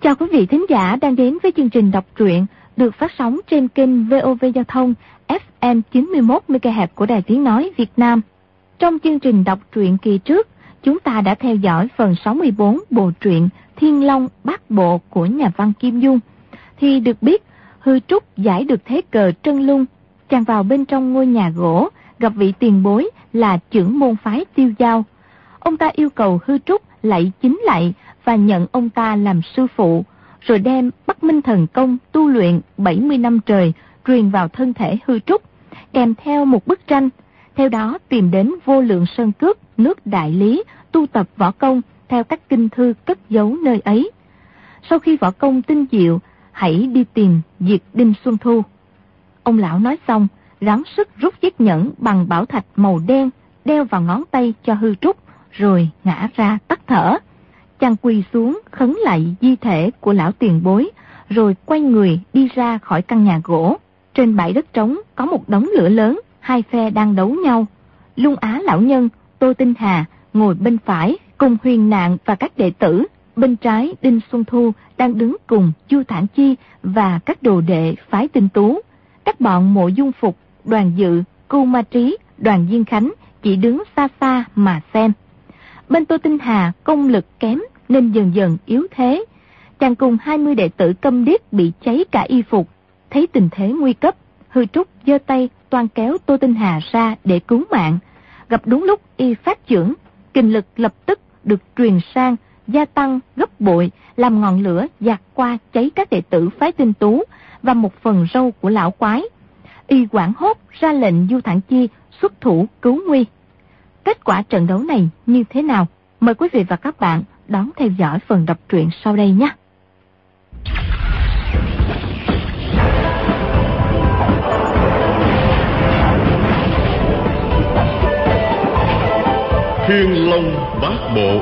Chào quý vị thính giả đang đến với chương trình đọc truyện được phát sóng trên kênh VOV Giao thông FM 91 MHz của Đài Tiếng Nói Việt Nam. Trong chương trình đọc truyện kỳ trước, chúng ta đã theo dõi phần 64 bộ truyện Thiên Long Bát Bộ của nhà văn Kim Dung. Thì được biết, Hư Trúc giải được thế cờ Trân Lung, chàng vào bên trong ngôi nhà gỗ, gặp vị tiền bối là trưởng môn phái Tiêu Giao. Ông ta yêu cầu Hư Trúc lạy chính lạy và nhận ông ta làm sư phụ, rồi đem Bắc Minh Thần Công tu luyện 70 năm trời truyền vào thân thể Hư Trúc, kèm theo một bức tranh. Theo đó tìm đến Vô Lượng Sơn Cước, nước Đại Lý, tu tập võ công theo các kinh thư cất giấu nơi ấy. Sau khi võ công tinh diệu, hãy đi tìm Diệt Đinh Xuân Thu. Ông lão nói xong, gắng sức rút chiếc nhẫn bằng bảo thạch màu đen đeo vào ngón tay cho Hư Trúc, rồi ngã ra tắt thở. Chàng quỳ xuống khấn lạy di thể của lão tiền bối, rồi quay người đi ra khỏi căn nhà gỗ. Trên bãi đất trống có một đống lửa lớn, hai phe đang đấu nhau. Lung Á lão nhân, Tô Tinh Hà ngồi bên phải cùng Huyền Nạn và các đệ tử, bên trái Đinh Xuân Thu đang đứng cùng Chu Thản Chi và các đồ đệ phái Tinh Tú. Các bọn Mộ Dung Phục, Đoàn Dự, Cưu Ma Trí, Đoàn Diên Khánh chỉ đứng xa xa mà xem. Bên Tô Tinh Hà công lực kém nên dần dần yếu thế. Chàng cùng 20 đệ tử câm điếc bị cháy cả y phục. Thấy tình thế nguy cấp, Hư Trúc giơ tay toan kéo Tô Tinh Hà ra để cứu mạng. Gặp đúng lúc y phát chưởng, kinh lực lập tức được truyền sang, gia tăng gấp bội, làm ngọn lửa dạt qua cháy các đệ tử phái Tinh Tú và một phần râu của lão quái. Y hoảng hốt ra lệnh Du Thản Chi xuất thủ cứu nguy. Kết quả trận đấu này như thế nào? Mời quý vị và các bạn đón theo dõi phần đọc truyện sau đây nhé. Thiên Long Bát Bộ.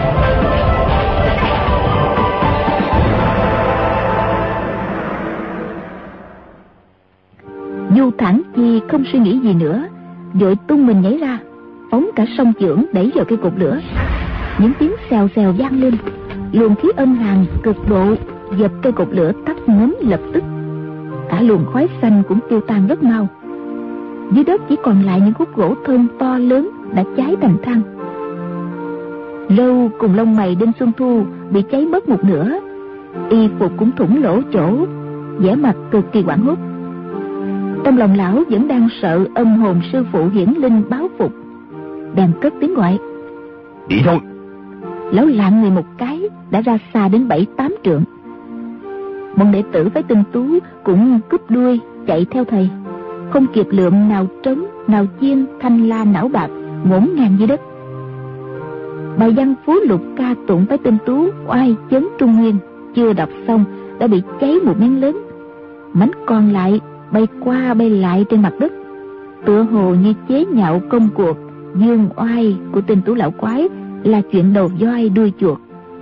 Du Thản Chi không suy nghĩ gì nữa, vội tung mình nhảy ra, phóng cả song chưởng đẩy vào cây cột lửa. Những tiếng xèo xèo vang lên, luồng khí âm hàn cực độ dập cây cột lửa tắt ngấm lập tức. Cả luồng khói xanh cũng tiêu tan rất mau. Dưới đất chỉ còn lại những khúc gỗ thơm to lớn đã cháy thành than. Râu cùng lông mày Đinh Xuân Thu bị cháy mất một nửa, y phục cũng thủng lỗ chỗ, vẻ mặt cực kỳ hoảng hốt. Trong lòng lão vẫn đang sợ âm hồn sư phụ hiển linh báo phục, bèn cất tiếng gọi: Đi thôi. Lão lạng người một cái đã ra xa đến 7-8 trượng. Bọn đệ tử phái Tinh Tú cũng cúp đuôi chạy theo thầy, không kịp lượm nào trống nào chiên thanh la não bạc ngổn ngang dưới đất. Bài văn phú lục ca tụng phái Tinh Tú oai chấn Trung Nguyên chưa đọc xong đã bị cháy một miếng lớn, mảnh còn lại bay qua bay lại trên mặt đất, tựa hồ như chế nhạo công cuộc dương oai của Tinh Tú lão quái là chuyện đầu voi đuôi chuột.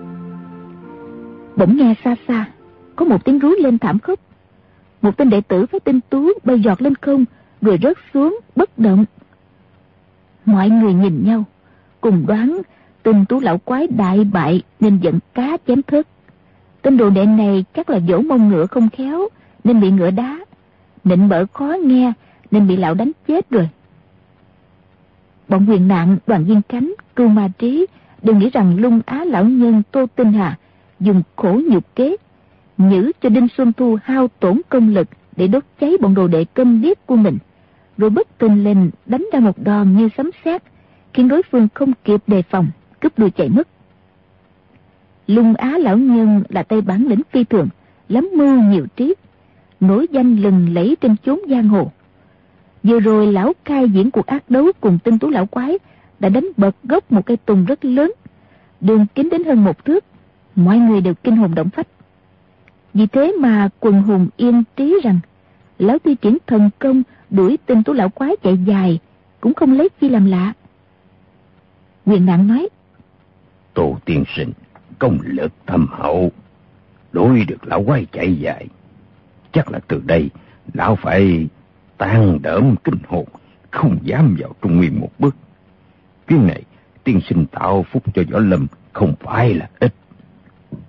Bỗng nghe xa xa có một tiếng rú lên thảm khốc. Một tên đệ tử phái Tinh Tú bay giọt lên không rồi rớt xuống bất động. Mọi người nhìn nhau cùng đoán Tinh Tú lão quái đại bại nên giận cá chém thớt. Tên đồ đệ này chắc là dỗ mông ngựa không khéo nên bị ngựa đá, nịnh bợ khó nghe nên bị lão đánh chết rồi. Bọn Huyền Nạn, Đoàn Diên Khánh, Cưu Ma Trí đều nghĩ rằng Lung Á lão nhân Tô Tinh Hà dùng khổ nhục kế nhử cho Đinh Xuân Thu hao tổn công lực để đốt cháy bọn đồ đệ câm điếc của mình, rồi bất tình lên đánh ra một đòn như sấm sét, khiến đối phương không kịp đề phòng, cướp đuôi chạy mất. Lung Á lão nhân là tay bản lĩnh phi thường, lắm mưu nhiều trí, nổi danh lừng lẫy trên chốn giang hồ. Vừa rồi lão khai diễn cuộc ác đấu cùng Tinh Tú lão quái đã đánh bật gốc một cây tùng rất lớn, đường kính đến hơn 1 thước. Mọi người đều kinh hồn động phách. Vì thế mà quần hùng yên trí rằng lão thi triển thần công đuổi Tinh Tú lão quái chạy dài cũng không lấy chi làm lạ. Huyền Nạn nói: Tô tiên sinh công lực thâm hậu, đuổi được lão quái chạy dài, chắc là từ đây lão phải tan đỡm kinh hồn, không dám vào Trung Nguyên một bước. Chuyến này tiên sinh tạo phúc cho Võ Lâm không phải là ít. Tô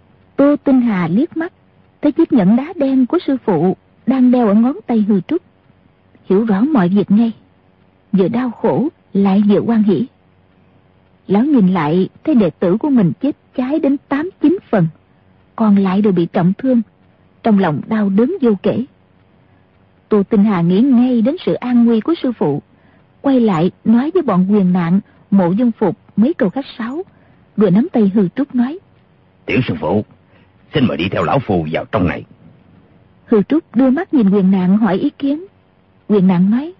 Tô Tinh Hà liếc mắt thấy chiếc nhẫn đá đen của sư phụ đang đeo ở ngón tay Hư Trúc, hiểu rõ mọi việc ngay, vừa đau khổ lại vừa hoan hỉ. Lão nhìn lại thấy đệ tử của mình chết cháy đến 8-9 phần, còn lại đều bị trọng thương, trong lòng đau đớn vô kể. Tô Tinh Hà nghĩ ngay đến sự an nguy của sư phụ, quay lại nói với bọn Quyền Nạn, Mộ Dung Phục mấy câu khách sáo, rồi nắm tay Hư Trúc nói: Tiểu sư phụ, xin mời đi theo lão phù vào trong này. Hư Trúc đưa mắt nhìn Quyền Nạn hỏi ý kiến. Quyền Nạn nói: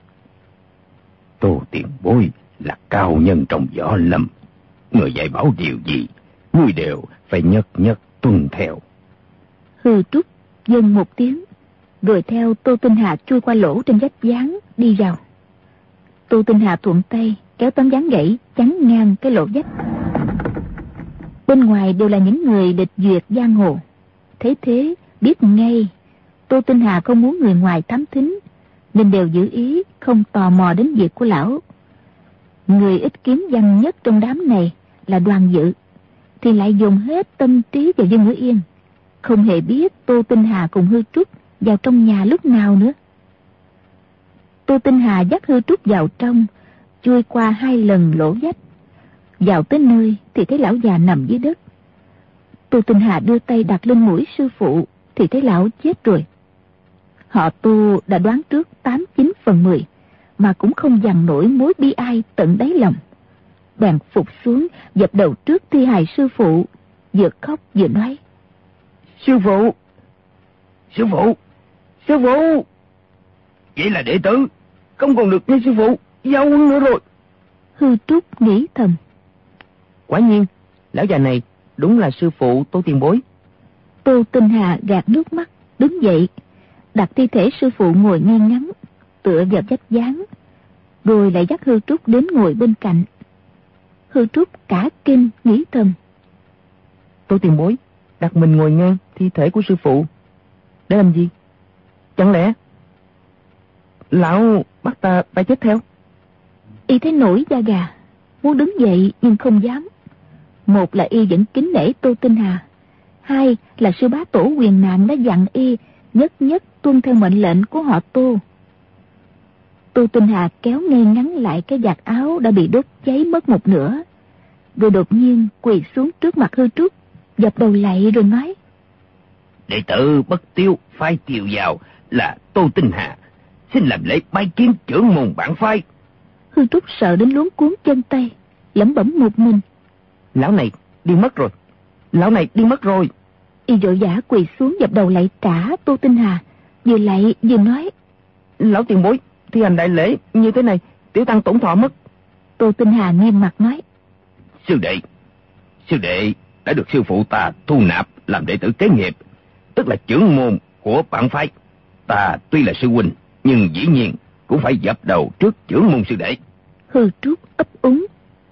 Tô tiền bối là cao nhân trong võ lâm, người dạy bảo điều gì, ngươi đều phải nhất nhất tuân theo. Hư Trúc dâng một tiếng, rồi theo Tô Tinh Hà chui qua lỗ trên vách dán đi vào. Tô Tinh Hà thuận tay kéo tấm dán gãy chắn ngang cái lỗ vách. Bên ngoài đều là những người địch duyệt giang hồ, thấy thế biết ngay Tô Tinh Hà không muốn người ngoài thám thính, nên đều giữ ý không tò mò đến việc của lão. Người ít kiếm văn nhất trong đám này là Đoàn Dự, thì lại dùng hết tâm trí vào Dương Ngữ Yên, không hề biết Tô Tinh Hà cùng Hư Trúc vào trong nhà lúc nào nữa. Tô Tinh Hà dắt Hư Trúc vào trong, chui qua 2 lần lỗ vách. Vào tới nơi thì thấy lão già nằm dưới đất. Tô Tinh Hà đưa tay đặt lên mũi sư phụ thì thấy lão chết rồi. Họ Tô đã đoán trước 8-9 phần 10, mà cũng không dằn nổi mối bi ai tận đáy lòng. Bèn phục xuống dập đầu trước thi hài sư phụ, vừa khóc vừa nói: Sư phụ! Sư phụ! Sư phụ! Vậy là đệ tử không còn được nghe sư phụ giáo huấn nữa rồi. Hư Trúc nghĩ thầm: Quả nhiên lão già này đúng là sư phụ Tô tiền bối. Tô Tinh Hà gạt nước mắt đứng dậy, đặt thi thể sư phụ ngồi ngay ngắn tựa vào vách dán, rồi lại dắt Hư Trúc đến ngồi bên cạnh. Hư Trúc cả kinh nghĩ thầm: Tô tiền bối đặt mình ngồi ngang thi thể của sư phụ để làm gì? Chẳng lẽ lão bắt ta phải chết theo? Y thấy nổi da gà, muốn đứng dậy nhưng không dám. Một là y vẫn kính nể Tô Tinh Hà, hai là sư bá tổ Quyền Nạn đã dặn y nhất nhất tuân theo mệnh lệnh của họ Tô. Tô Tinh Hà kéo ngay ngắn lại cái vạt áo đã bị đốt cháy mất một nửa, rồi đột nhiên quỳ xuống trước mặt Hư Trúc, dập đầu lạy rồi nói: Đệ tử Bất Tiêu phái Tiêu vào là Tô Tinh Hà, xin làm lễ bái kiến trưởng môn bản phái. Hư Trúc sợ đến luống cuốn chân tay, lẩm bẩm một mình: Lão này điên mất rồi, lão này điên mất rồi. Y vội vã quỳ xuống dập đầu lạy trả Tô Tinh Hà, vừa lạy vừa nói: Lão tiền bối thi hành đại lễ như thế này, tiểu tăng tổn thọ mất. Tô Tinh Hà nghiêm mặt nói: Sư đệ đã được sư phụ ta thu nạp làm đệ tử kế nghiệp, tức là trưởng môn của bản phái. Ta tuy là sư huynh, nhưng dĩ nhiên cũng phải dập đầu trước trưởng môn sư đệ. Hư Trúc ấp úng: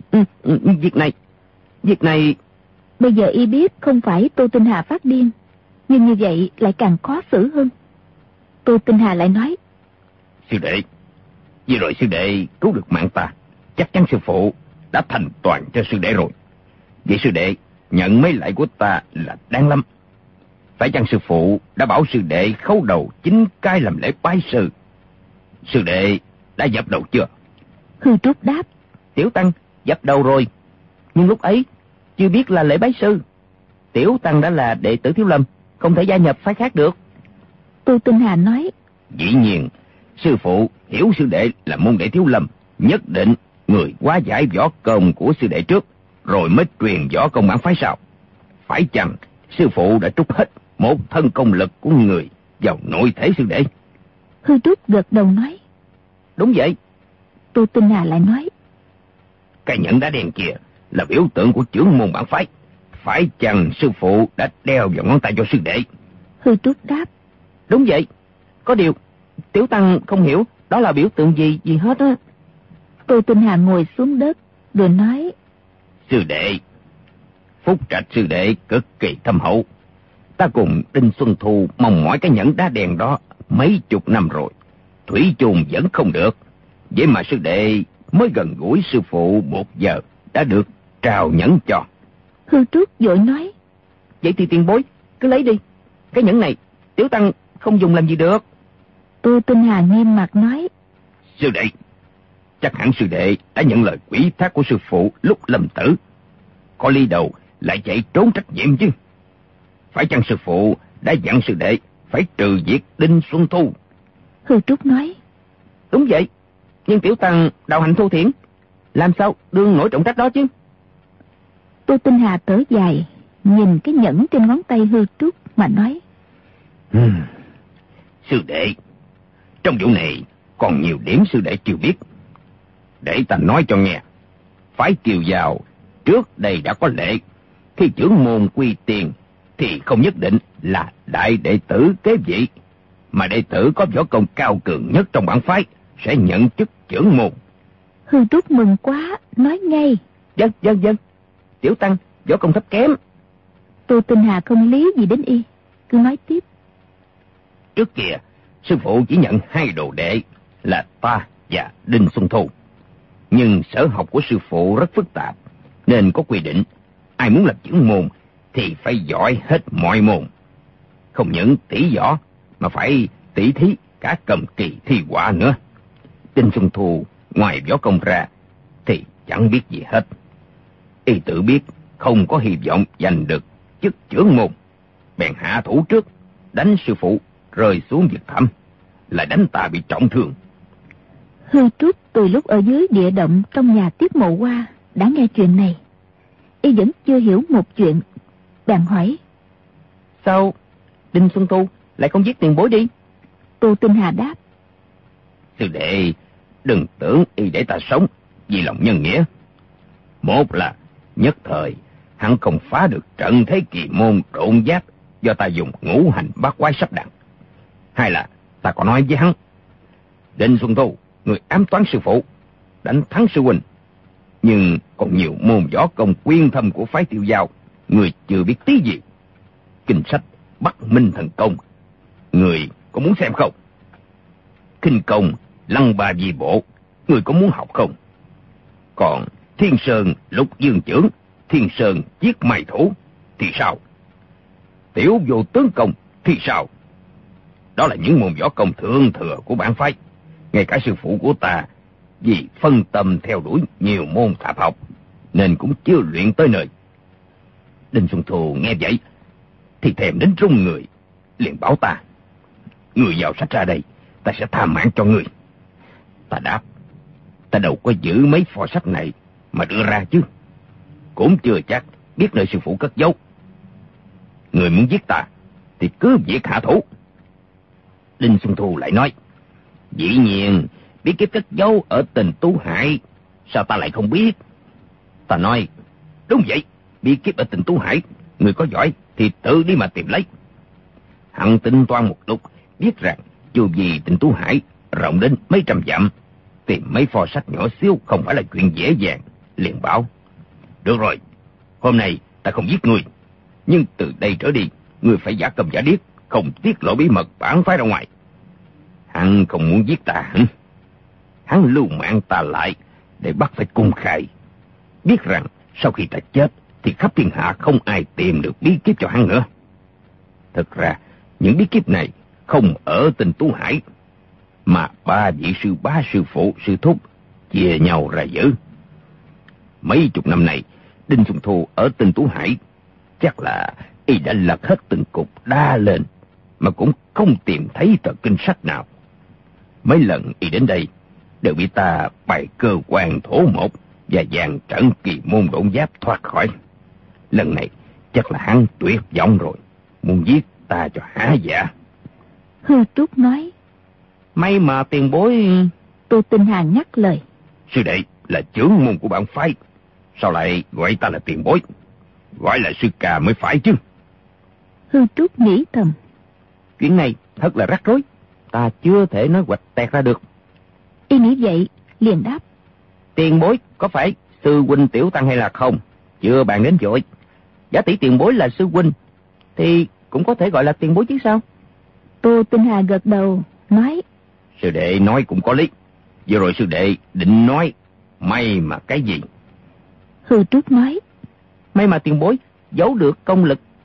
Việc này bây giờ y biết không phải Tô Tinh Hà phát điên, nhưng như vậy lại càng khó xử hơn. Tô Tinh Hà lại nói: Sư đệ, vừa rồi sư đệ cứu được mạng ta, chắc chắn sư phụ đã thành toàn cho sư đệ rồi. Vậy sư đệ nhận mấy lạy của ta là đáng lắm. Phải chăng sư phụ đã bảo sư đệ khấu đầu 9 cái làm lễ bái sư? Sư đệ đã dập đầu chưa? Hư Trúc đáp: Tiểu tăng dập đầu rồi, nhưng lúc ấy chưa biết là lễ bái sư. Tiểu tăng đã là đệ tử Thiếu Lâm, không thể gia nhập phái khác được. Tô Tinh Hà nói: Dĩ nhiên, sư phụ hiểu sư đệ là môn đệ Thiếu Lâm, nhất định người hóa giải võ công của sư đệ trước, rồi mới truyền võ công bản phái sau. Phải chăng sư phụ đã trút hết một thân công lực của người vào nội thể sư đệ? Hư Trúc gật đầu nói: Đúng vậy. Tô Tinh Hà lại nói: Cái nhẫn đá đen kia là biểu tượng của trưởng môn bản phái, phải chăng sư phụ đã đeo vào ngón tay cho sư đệ? Hư Trúc đáp: Đúng vậy. Có điều tiểu tăng không hiểu đó là biểu tượng gì hết á. Tô Tinh Hà ngồi xuống đất rồi nói: Sư đệ, phúc trạch sư đệ cực kỳ thâm hậu. Ta cùng Đinh Xuân Thu mong mỏi cái nhẫn đá đen đó mấy chục năm rồi, thủy chung vẫn không được. Vậy mà sư đệ mới gần gũi sư phụ 1 giờ đã được trao nhẫn cho. Hư Trúc vội nói: Vậy thì tiền bối cứ lấy đi. Cái nhẫn này Tiểu Tăng không dùng làm gì được. Tô Tinh Hà nghiêm mặt nói. Sư đệ, chắc hẳn sư đệ đã nhận lời ủy thác của sư phụ lúc lâm tử. Có lý đầu lại chạy trốn trách nhiệm chứ. Phải chăng sư phụ đã dặn sư đệ phải trừ diệt Đinh Xuân Thu? Hư Trúc nói. Đúng vậy, nhưng Tiểu Tăng đạo hạnh thô thiển, làm sao đương nổi trọng trách đó chứ? Tô Tinh Hà thở dài, nhìn cái nhẫn trên ngón tay Hư Trúc mà nói. Sư đệ, trong vụ này còn nhiều điểm sư đệ chưa biết. Để ta nói cho nghe. Phái Kiều Giao trước đây đã có lệ, khi trưởng môn quy tiền thì không nhất định là đại đệ tử kế vị, mà đệ tử có võ công cao cường nhất trong bản phái sẽ nhận chức trưởng môn. Hư Trúc mừng quá, nói ngay. Vâng, Tiểu Tăng võ công thấp kém. Tô Tinh Hà không lý gì đến y, cứ nói tiếp. Trước kia sư phụ chỉ nhận 2 đồ đệ là ta và Đinh Xuân Thu, nhưng sở học của sư phụ rất phức tạp, nên có quy định ai muốn làm trưởng môn thì phải giỏi hết mọi môn. Không những tỷ võ mà phải tỷ thí cả cầm kỳ thi họa nữa. Đinh Xuân Thu ngoài võ công ra thì chẳng biết gì hết. Y tự biết không có hy vọng giành được chức trưởng môn, bèn hạ thủ trước, đánh sư phụ rơi xuống vực thẳm, lại đánh ta bị trọng thương. Hư Trúc từ lúc ở dưới địa động trong nhà Tiết Mộ Hoa đã nghe chuyện này. Y vẫn chưa hiểu một chuyện, bèn hỏi. Sao Đinh Xuân Thu lại không giết tiền bối đi? Tô Tinh Hà đáp. Sư đệ, đừng tưởng y để ta sống vì lòng nhân nghĩa. Một là nhất thời hắn không phá được trận thế kỳ môn trộn giáp do ta dùng ngũ hành bát quái sắp đặt. Hai là ta có nói với hắn, Đinh Xuân Thu, người ám toán sư phụ, đánh thắng sư huynh, nhưng còn nhiều môn võ công quyên thâm của phái Tiêu Giao người chưa biết tí gì. Kinh sách Bắc Minh Thần Công, người có muốn xem không? Kinh công Lăng Ba Di Bộ, người có muốn học không? Còn Thiên Sơn Lục Dương Chưởng, Thiên Sơn Chiết Mai Thủ thì sao? Tiểu Vô Tướng Công thì sao? Đó là những môn võ công thượng thừa của bản phái. Ngay cả sư phụ của ta vì phân tâm theo đuổi nhiều môn tạp học nên cũng chưa luyện tới nơi. Đinh Xuân Thu nghe vậy thì thèm đến run người, liền bảo ta, người vào sách ra đây, ta sẽ tha mạng cho người. Ta đáp, ta đâu có giữ mấy phò sách này mà đưa ra chứ, cũng chưa chắc biết nơi sư phụ cất giấu. Người muốn giết ta thì cứ việc hạ thủ. Đinh Xuân Thu lại nói, dĩ nhiên bí kíp cất giấu ở Tình Tú Hải, sao ta lại không biết? Ta nói, đúng vậy, bí kíp ở Tình Tú Hải, người có giỏi thì tự đi mà tìm lấy. Hắn tính toán một lúc, biết rằng dù gì Tình Tú Hải rộng đến mấy trăm dặm, tìm mấy pho sách nhỏ xíu không phải là chuyện dễ dàng, liền bảo, được rồi, hôm nay ta không giết người, nhưng từ đây trở đi, người phải giả cầm giả điếc, không tiết lộ bí mật bản phái ra ngoài. Hắn không muốn giết ta hả? Hắn lưu mạng ta lại để bắt phải cung khai, biết rằng sau khi ta chết thì khắp thiên hạ không ai tìm được bí kíp cho hắn nữa. Thực ra những bí kíp này không ở Tình Tú Hải, mà 3 vị sư bá, sư phụ, sư thúc chia nhau ra giữ. Mấy chục năm nay Đinh Xuân Thu ở Tình Tú Hải, chắc là y đã lật hết từng cục đa lên mà cũng không tìm thấy tờ kinh sách nào. Mấy lần y đến đây đều bị ta bày cơ quan thổ một và dàn trận kỳ môn độn giáp thoát khỏi. Lần này chắc là hắn tuyệt vọng rồi, muốn giết ta cho hả dạ. Hư Trúc nói, may mà tiền bối. Tô Tinh Hà nhắc lời, sư đệ là trưởng môn của bản phái, sao lại gọi ta là tiền bối? Gọi là sư ca mới phải chứ. Hư Trúc nghĩ thầm, chuyện này thật là rắc rối, ta chưa thể nói hoạch tẹt ra được. Y nghĩ vậy liền đáp, tiền bối có phải sư huynh Tiểu Tăng hay là không, chưa bàn đến vội. Giả tỷ tiền bối là sư huynh thì cũng có thể gọi là tiền bối chứ sao? Tô Tinh Hà gật đầu nói, sư đệ nói cũng có lý. Vừa rồi sư đệ định nói may mà cái gì? Hư Trúc nói, may mà tiền bối giấu được công lực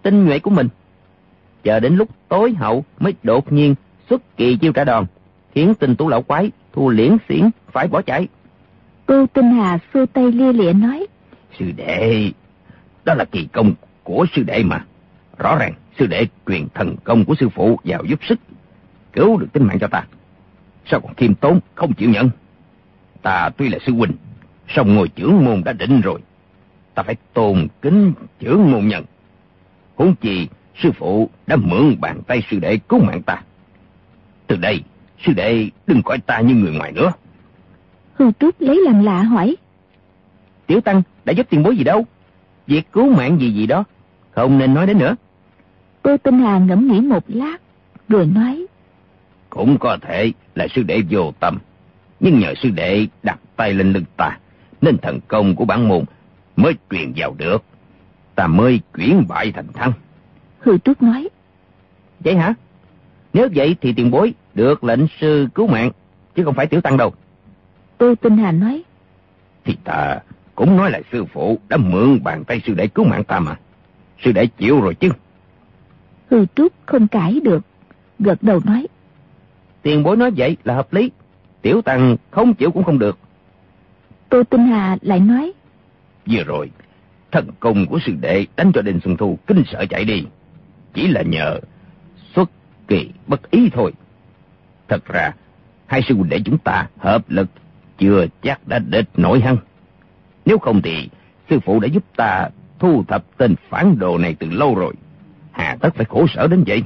tinh nhuệ của mình. Chờ đến lúc tối hậu mới đột nhiên xuất kỳ chiêu trả đòn, khiến Tinh Tú lão quái thua liễn xiển phải bỏ chạy. Tô Tinh Hà xua tay lia lịa nói: Sư đệ, đó là kỳ công của sư đệ mà. Rõ ràng sư đệ truyền thần công của sư phụ vào giúp sức, cứu được tính mạng cho ta. Sao còn khiêm tốn không chịu nhận? Ta tuy là sư huynh, song ngôi chưởng môn đã định rồi, ta phải tôn kính chưởng môn nhân. Huống chi sư phụ đã mượn bàn tay sư đệ cứu mạng ta. Từ đây sư đệ đừng coi ta như người ngoài nữa. Hư Trúc lấy làm lạ hỏi: Tiểu tăng đã giúp tiền bối gì đâu, việc cứu mạng gì đó không nên nói đến nữa. Tô Tinh Hà ngẫm nghĩ một lát rồi nói: Cũng có thể là sư đệ vô tâm, nhưng nhờ sư đệ đặt tay lên lưng ta, nên thần công của bản môn mới truyền vào được, ta mới chuyển bại thành thắng. Hư Trúc nói: Vậy hả? Nếu vậy thì tiền bối được lệnh sư cứu mạng, chứ không phải tiểu tăng đâu. Tô Tinh Hà nói: Thì ta cũng nói là sư phụ đã mượn bàn tay sư đệ cứu mạng ta mà. Sư đệ chịu rồi chứ. Hư Trúc không cãi được, gật đầu nói: Tiền bối nói vậy là hợp lý, tiểu tăng không chịu cũng không được. Tô Tinh Hà lại nói: Vừa rồi thần công của sư đệ đánh cho Đinh Xuân Thu kinh sợ chạy đi, chỉ là nhờ xuất kỳ bất ý thôi. Thật ra hai sư huynh đệ chúng ta hợp lực chưa chắc đã địch nổi hắn. Nếu không thì sư phụ đã giúp ta thu thập tên phản đồ này từ lâu rồi, hà tất phải khổ sở đến vậy.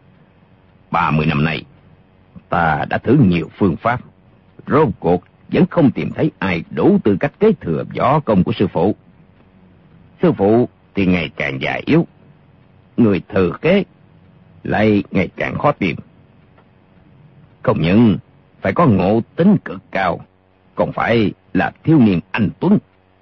30 năm nay ta đã thử nhiều phương pháp, rốt cuộc vẫn không tìm thấy ai đủ tư cách kế thừa võ công của sư phụ. Sư phụ thì ngày càng già yếu, người thừa kế lại ngày càng khó tìm. Không những phải có ngộ tính cực cao, còn phải là thiếu niên anh tuấn.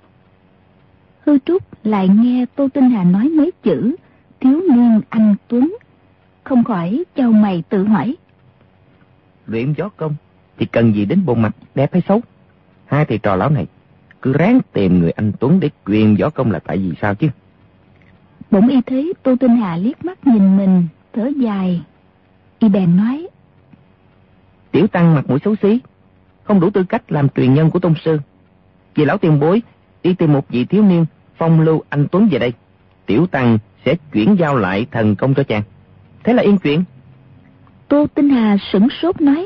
Hư Trúc lại nghe Tô Tinh Hà nói mấy chữ thiếu niên anh tuấn, không khỏi chau mày tự hỏi: Luyện võ công thì cần gì đến bộ mặt đẹp hay xấu? Hai thầy trò lão này cứ ráng tìm người anh tuấn để truyền võ công là tại vì sao chứ? Bỗng y thấy Tô Tinh Hà liếc mắt nhìn mình, thở dài, y bèn nói: Tiểu tăng mặt mũi xấu xí, không đủ tư cách làm truyền nhân của tôn sư. Vì lão tiền bối đi tìm một vị thiếu niên phong lưu anh tuấn về đây, tiểu tăng sẽ chuyển giao lại thần công cho chàng, thế là yên chuyện. Tô Tinh Hà sửng sốt nói: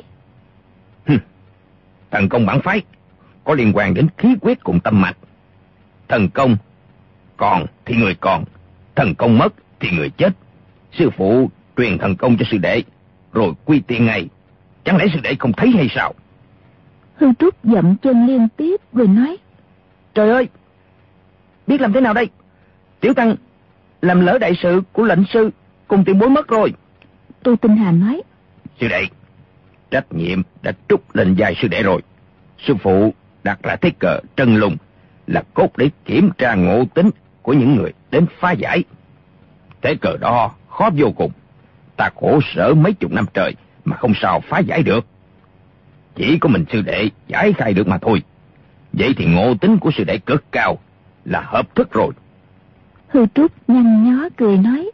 Thần công bản phái có liên quan đến khí huyết cùng tâm mạch. Thần công còn thì người còn, thần công mất thì người chết. Sư phụ truyền thần công cho sư đệ rồi quy tiên ngay, chẳng lẽ sư đệ không thấy hay sao? Hư Trúc dậm chân liên tiếp rồi nói: Trời ơi, biết làm thế nào đây? Tiểu tăng làm lỡ đại sự của lệnh sư cùng tiền bối mất rồi. Tô Tinh Hà nói: Sư đệ, trách nhiệm đã trút lên vai sư đệ rồi. Sư phụ đặt ra thế cờ trân lùng là cốt để kiểm tra ngộ tính của những người đến phá giải. Thế cờ đó khó vô cùng, ta khổ sở mấy chục năm trời mà không sao phá giải được. Chỉ có mình sư đệ giải khai được mà thôi. Vậy thì ngộ tính của sư đệ cực cao, là hợp thức rồi. Hư Trúc nhăn nhó cười nói: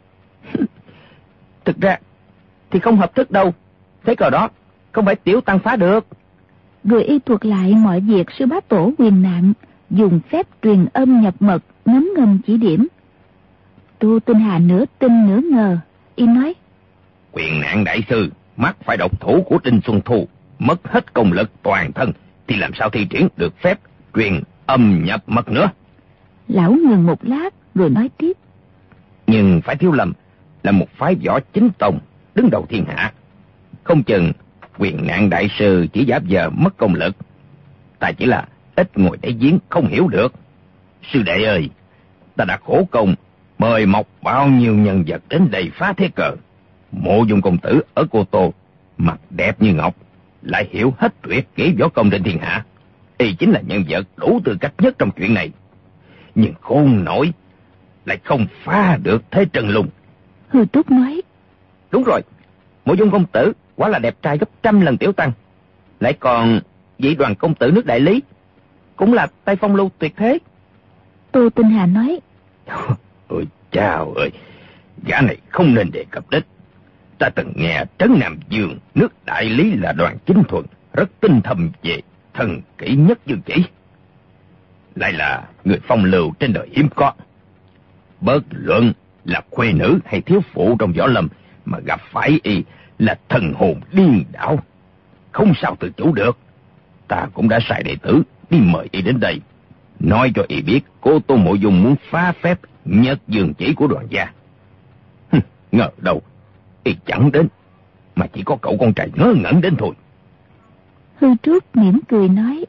Thực ra thì không hợp thức đâu, thế cờ đó không phải tiểu tăng phá được. Rồi y thuật lại mọi việc sư bá tổ quyền nạn, dùng phép truyền âm nhập mật, ngấm ngầm chỉ điểm. Tô Tinh Hà nửa tin nửa ngờ, y nói: Quyền nạn đại sư mắc phải độc thủ của Đinh Xuân Thu, mất hết công lực toàn thân, thì làm sao thi triển được phép truyền âm nhập mật nữa? Lão ngừng một lát rồi nói tiếp: Nhưng phải thiếu lầm là một phái võ chính tông đứng đầu thiên hạ, không chừng quyền nạn đại sư chỉ giả vờ mất công lực. Ta chỉ là ít ngồi để giếng không hiểu được. Sư đệ ơi, ta đã khổ công mời mọc bao nhiêu nhân vật đến đây phá thế cờ. Mộ Dung công tử ở Cô Tô, mặt đẹp như ngọc, lại hiểu hết tuyệt kỹ võ công trên thiên hạ. Y chính là nhân vật đủ tư cách nhất trong chuyện này. Nhưng khôn nổi, lại không phá được thế trần lùng. Hư Trúc nói: Đúng rồi, Mộ Dung công tử quả là đẹp trai gấp 100 lần tiểu tăng. Lại còn vị Đoàn công tử nước Đại Lý cũng là tay phong lưu tuyệt thế. Tô Tinh Hà nói: Ôi chào ơi, gã này không nên đề cập đến. Ta từng nghe Trấn Nam Dương nước đại lý là Đoàn Chính Thuần rất tinh thầm về thần kỹ nhất dương chỉ. Lại là người phong lưu trên đời hiếm có. Bất luận là khuê nữ hay thiếu phụ trong võ lâm mà gặp phải y là thần hồn điên đảo, không sao tự chủ được. Ta cũng đã sai đệ tử đi mời y đến đây, nói cho y biết cô Tô Mộ Dung muốn phá phép nhất dương chỉ của Đoàn gia. Ngờ đâu y chẳng đến, mà chỉ có cậu con trai ngớ ngẩn đến thôi. Hư Trúc mỉm cười nói: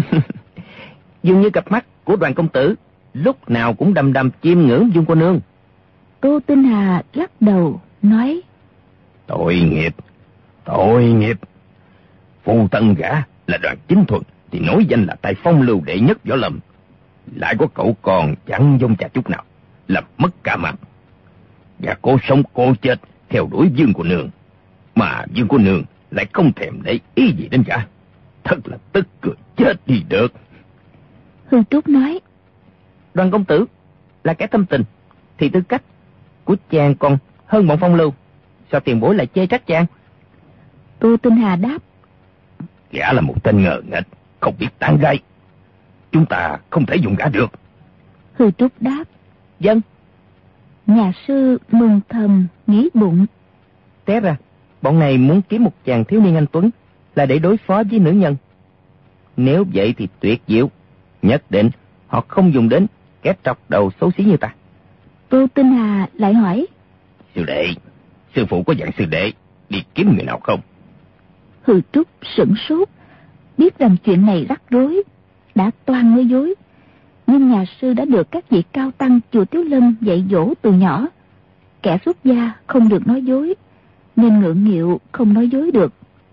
dường như cặp mắt của Đoàn công tử lúc nào cũng đăm đăm chiêm ngưỡng Dung cô nương. Tô Tinh Hà lắc đầu nói: Tội nghiệp, tội nghiệp. Phu tân gã là Đoàn Chính Thuần thì nổi danh là tay phong lưu đệ nhất võ lâm, lại có cậu còn chẳng giống cha chút nào, làm mất cả mặt. Và cô sống cô chết theo đuổi Dương cô nương, mà Dương cô nương lại không thèm để ý gì đến cả. Thật là tức cười chết đi được. Hư Trúc nói: Đoàn công tử là kẻ thâm tình, thì tư cách của chàng còn hơn bọn phong lưu, sao tiền bối lại chê trách chàng? Tô Tinh Hà đáp: Gã là một tên ngờ nghệch, không biết tán gái, chúng ta không thể dùng gã được. Hư Trúc đáp: Dân. Nhà sư mừng thầm nghĩ bụng: Té ra bọn này muốn kiếm một chàng thiếu niên anh tuấn là để đối phó với nữ nhân. Nếu vậy thì tuyệt diệu, nhất định họ không dùng đến kẻ trọc đầu xấu xí như ta. Tô Tinh Hà lại hỏi: Sư đệ, sư phụ có dặn sư đệ đi kiếm người nào không? Hư Trúc sửng sốt, biết rằng chuyện này rắc rối, đã toan nói dối. Nhưng nhà sư đã được các vị cao tăng chùa Tiếu Lâm dạy dỗ từ nhỏ, kẻ xuất gia không được nói dối, nên ngượng nghịu không nói dối được.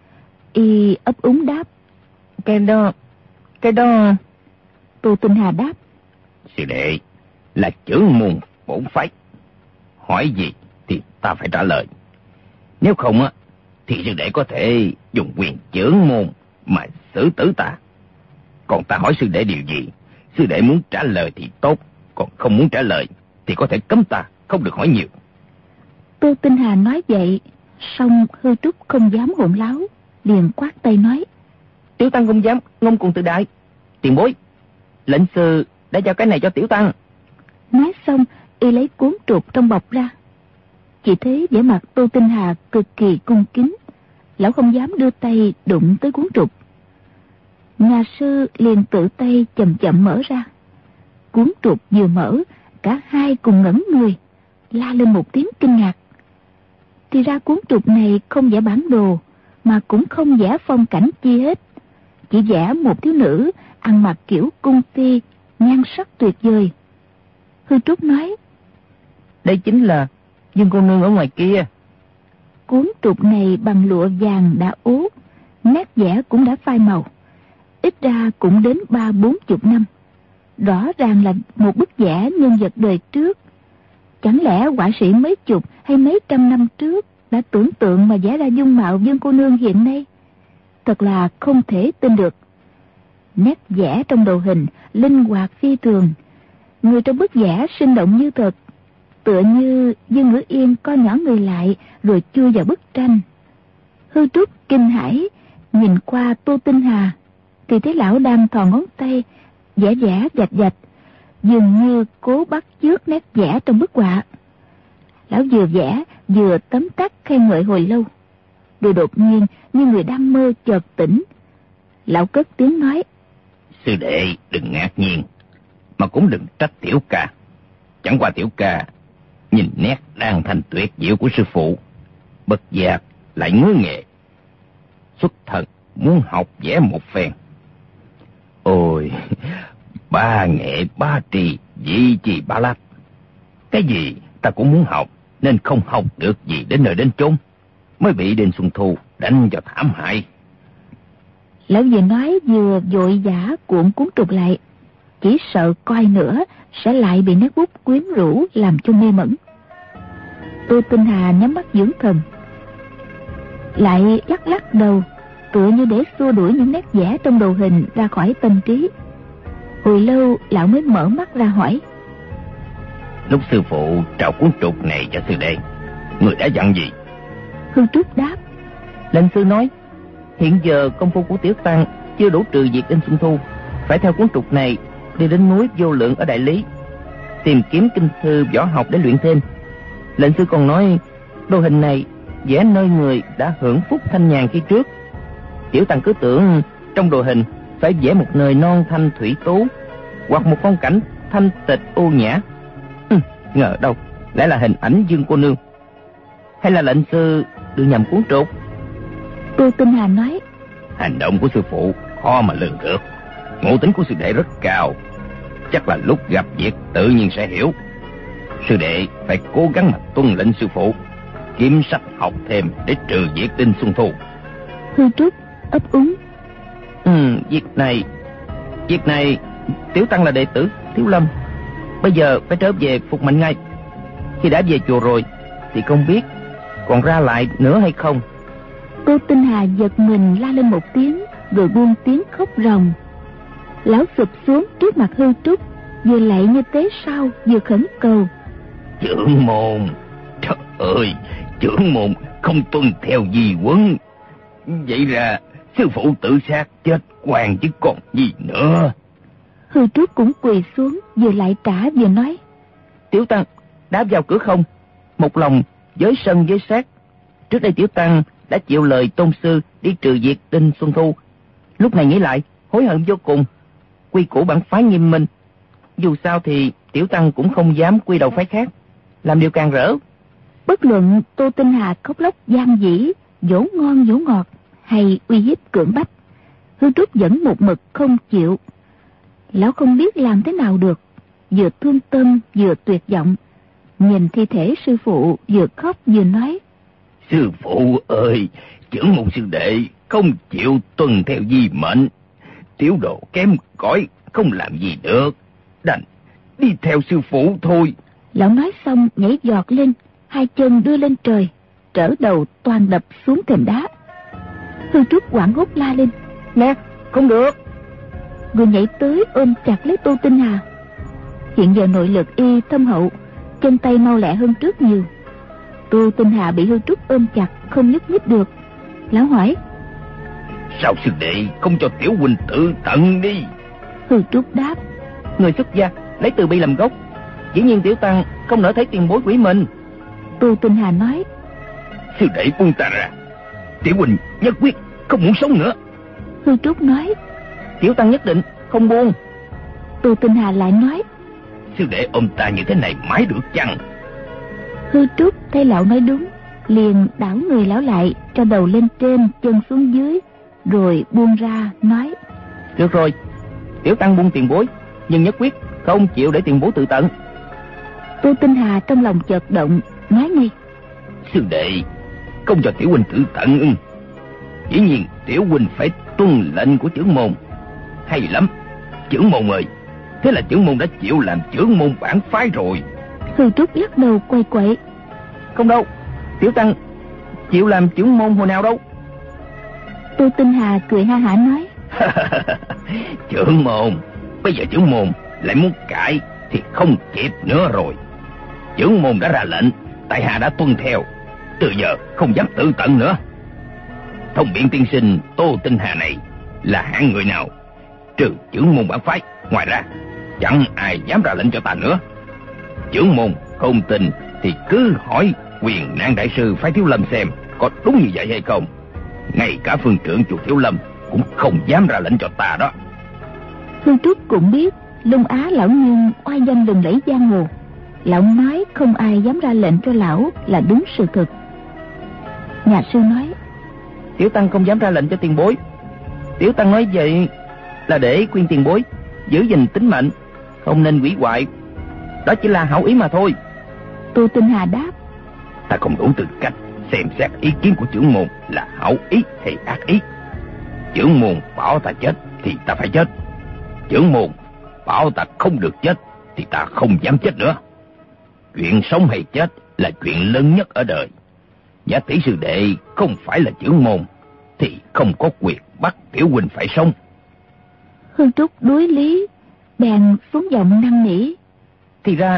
Y ấp úng đáp: Cái đó. Tô Tinh Hà đáp: Sư đệ là trưởng môn bổn phái, hỏi gì thì ta phải trả lời. Nếu không á, thì sư đệ có thể dùng quyền trưởng môn mà xử tử ta. Còn ta hỏi sư đệ điều gì, sư đệ muốn trả lời thì tốt, còn không muốn trả lời thì có thể cấm ta không được hỏi nhiều. Tô Tinh Hà nói vậy, song Hư Trúc không dám hỗn láo, liền quát tay nói: Tiểu tăng không dám ngông cuồng tự đại. Tiền bối, lệnh sư đã giao cái này cho tiểu tăng. Nói xong, y lấy cuốn trục trong bọc ra. Chỉ thấy vẻ mặt Tô Tinh Hà cực kỳ cung kính, lão không dám đưa tay đụng tới cuốn trục. Nhà sư liền tự tay chậm chậm mở ra. Cuốn trục vừa mở, cả hai cùng ngẩn người, la lên một tiếng kinh ngạc. Thì ra cuốn trục này không vẽ bản đồ, mà cũng không vẽ phong cảnh chi hết, chỉ vẽ một thiếu nữ ăn mặc kiểu cung phi, nhan sắc tuyệt vời. Hư Trúc nói: Đây chính là Dương cô nương ở ngoài kia. Cuốn trục này bằng lụa vàng đã ố, nét vẽ cũng đã phai màu, ít ra cũng đến 30-40 năm. Rõ ràng là một bức vẽ nhân vật đời trước. Chẳng lẽ họa sĩ mấy chục hay mấy trăm năm trước đã tưởng tượng mà vẽ ra dung mạo Dương cô nương hiện nay? Thật là không thể tin được. Nét vẽ trong đồ hình linh hoạt phi thường, người trong bức vẽ sinh động như thật, tựa như Dương Ngữ Yên co nhỏ người lại rồi chui vào bức tranh. Hư Trúc kinh hãi nhìn qua Tô Tinh Hà, thì thấy lão đang thò ngón tay vẽ vạch vạch, dường như cố bắt chước nét vẽ trong bức họa. Lão vừa vẽ vừa tấm tắc khen ngợi hồi lâu, rồi đột nhiên như người đang mơ chợt tỉnh. Lão cất tiếng nói: Sư đệ đừng ngạc nhiên, mà cũng đừng trách tiểu ca. Chẳng qua tiểu ca nhìn nét đang thành tuyệt diệu của sư phụ, bất giác lại ngứa nghề, xuất thần muốn học vẽ một phen. Ôi, ba nghệ ba trì dị trì ba lách, cái gì ta cũng muốn học, nên không học được gì đến nơi đến chốn, mới bị Đinh Xuân Thu đánh cho thảm hại. Lão vừa nói vừa vội vã cuộn cuốn trục lại, chỉ sợ coi nữa sẽ lại bị nét bút quyến rũ làm cho mê mẩn. Tô Tinh Hà nhắm mắt dưỡng thần, lại lắc lắc đầu, tựa như để xua đuổi những nét vẽ trong đồ hình ra khỏi tâm trí. Hồi lâu lão mới mở mắt ra hỏi: Lúc sư phụ trao cuốn trục này cho sư đệ, người đã dặn gì? Hư Trúc đáp: Lệnh sư nói hiện giờ công phu của Tiểu Tăng chưa đủ trừ diệt Đinh Xuân Thu, phải theo cuốn trục này đi đến núi Vô Lượng ở Đại Lý, tìm kiếm kinh thư võ học để luyện thêm. Lệnh sư còn nói đồ hình này vẽ nơi người đã hưởng phúc thanh nhàn khi trước. Tiểu Tăng cứ tưởng trong đồ hình phải vẽ một nơi non thanh thủy tú, hoặc một phong cảnh thanh tịch ô nhã. Ngờ đâu lại là hình ảnh Dương cô nương. Hay là lệnh sư đưa nhầm cuốn trục? Tô Tinh Hà nói: Hành động của sư phụ khó mà lường được, ngộ tính của sư đệ rất cao, chắc là lúc gặp việc tự nhiên sẽ hiểu. Sư đệ phải cố gắng mà tuân lệnh sư phụ, kiếm sách học thêm để trừ diệt Đinh Xuân Thu. Hư Trúc ấp úng: Việc này Tiểu Tăng là đệ tử Thiếu Lâm, bây giờ phải trở về phục mệnh ngay. Khi đã về chùa rồi thì không biết còn ra lại nữa hay không. Tô Tinh Hà giật mình la lên một tiếng, rồi buông tiếng khóc ròng. Lão sụp xuống trước mặt Hư Trúc, vừa lạy như tế sao vừa khẩn cầu: Trưởng môn, trời ơi, trưởng môn không tuân theo di huấn, vậy ra sư phụ tự sát chết quan chứ còn gì nữa. Hư Trúc cũng quỳ xuống, vừa lạy trả vừa nói: Tiểu Tăng đã vào cửa không, một lòng với sân với sát. Trước đây Tiểu Tăng đã chịu lời tôn sư đi trừ diệt Đinh Xuân Thu, lúc này nghĩ lại hối hận vô cùng. Quy củ bản phái nghiêm minh, dù sao thì Tiểu Tăng cũng không dám quy đầu phái khác, làm điều càng rỡ. Bất luận Tô Tinh Hà khóc lóc giam dĩ, dỗ ngon dỗ ngọt hay uy hiếp cưỡng bách, Hư Trúc vẫn một mực không chịu. Lão không biết làm thế nào được, vừa thương tâm vừa tuyệt vọng, nhìn thi thể sư phụ vừa khóc vừa nói: Sư phụ ơi, trưởng môn sư đệ không chịu tuân theo di mệnh, tiểu đồ kém cỏi không làm gì được, đành đi theo sư phụ thôi. Lão nói xong nhảy giọt lên, hai chân đưa lên trời, trở đầu toàn đập xuống thềm đá. Hư Trúc hoảng hốt la lên: Nè, không được! Rồi nhảy tới ôm chặt lấy Tô Tinh Hà. Hiện giờ nội lực y thâm hậu, chân tay mau lẹ hơn trước nhiều. Tô Tinh Hà bị Hư Trúc ôm chặt không nhúc nhích được. Lão hỏi: Sao sư đệ không cho tiểu huynh tự tận đi? Hư Trúc đáp: Người xuất gia lấy từ bi làm gốc, dĩ nhiên Tiểu Tăng không nỡ thấy tiền bối quỷ mình. Tô Tinh Hà nói: Sư đệ buông ta ra, tiểu huynh nhất quyết không muốn sống nữa. Hư Trúc nói: Tiểu Tăng nhất định không buông. Tô Tinh Hà lại nói: Sư đệ ôm ta như thế này mãi được chăng? Hư Trúc thấy lão nói đúng, liền đảo người lão lại, cho đầu lên trên chân xuống dưới, rồi buông ra nói: Được rồi, Tiểu Tăng buông tiền bối, nhưng nhất quyết không chịu để tiền bối tự tận. Tô Tinh Hà trong lòng chợt động, nói ngay: Sư đệ không cho tiểu huynh tự tận, dĩ nhiên tiểu huynh phải tuân lệnh của trưởng môn. Hay lắm, trưởng môn ơi, thế là trưởng môn đã chịu làm trưởng môn bản phái rồi. Hư Trúc lắc đầu quay quậy: Không đâu, Tiểu Tăng chịu làm trưởng môn hồi nào đâu. Tô Tinh Hà cười ha hả nói: Trưởng môn, bây giờ trưởng môn lại muốn cãi thì không kịp nữa rồi. Trưởng môn đã ra lệnh, tại hạ đã tuân theo, từ giờ không dám tự tận nữa. Thông biện tiên sinh Tô Tinh Hà này là hạng người nào? Trừ trưởng môn bản phái, ngoài ra chẳng ai dám ra lệnh cho ta nữa. Trưởng môn không tin thì cứ hỏi Quyền Năng đại sư phái Thiếu Lâm xem có đúng như vậy hay không. Ngay cả phương trưởng chùa Thiếu Lâm cũng không dám ra lệnh cho ta đó. Hương Trúc cũng biết Lung Á lão nhân oai danh lừng lẫy giang hồ, lão nói không ai dám ra lệnh cho lão là đúng sự thực. Nhà sư nói: Tiểu Tăng không dám ra lệnh cho tiền bối. Tiểu Tăng nói vậy là để khuyên tiền bối giữ gìn tính mệnh, không nên hủy hoại. Đó chỉ là hảo ý mà thôi. Tô Tinh Hà đáp: Ta không đủ tư cách xem xét ý kiến của trưởng môn là hảo ý hay ác ý. Trưởng môn bảo ta chết thì ta phải chết, trưởng môn bảo ta không được chết thì ta không dám chết nữa. Chuyện sống hay chết là chuyện lớn nhất ở đời. Giả tỷ sư đệ không phải là trưởng môn thì không có quyền bắt tiểu huynh phải sống. Hương Trúc đối lý, bèn xuống giọng năn nỉ: Thì ra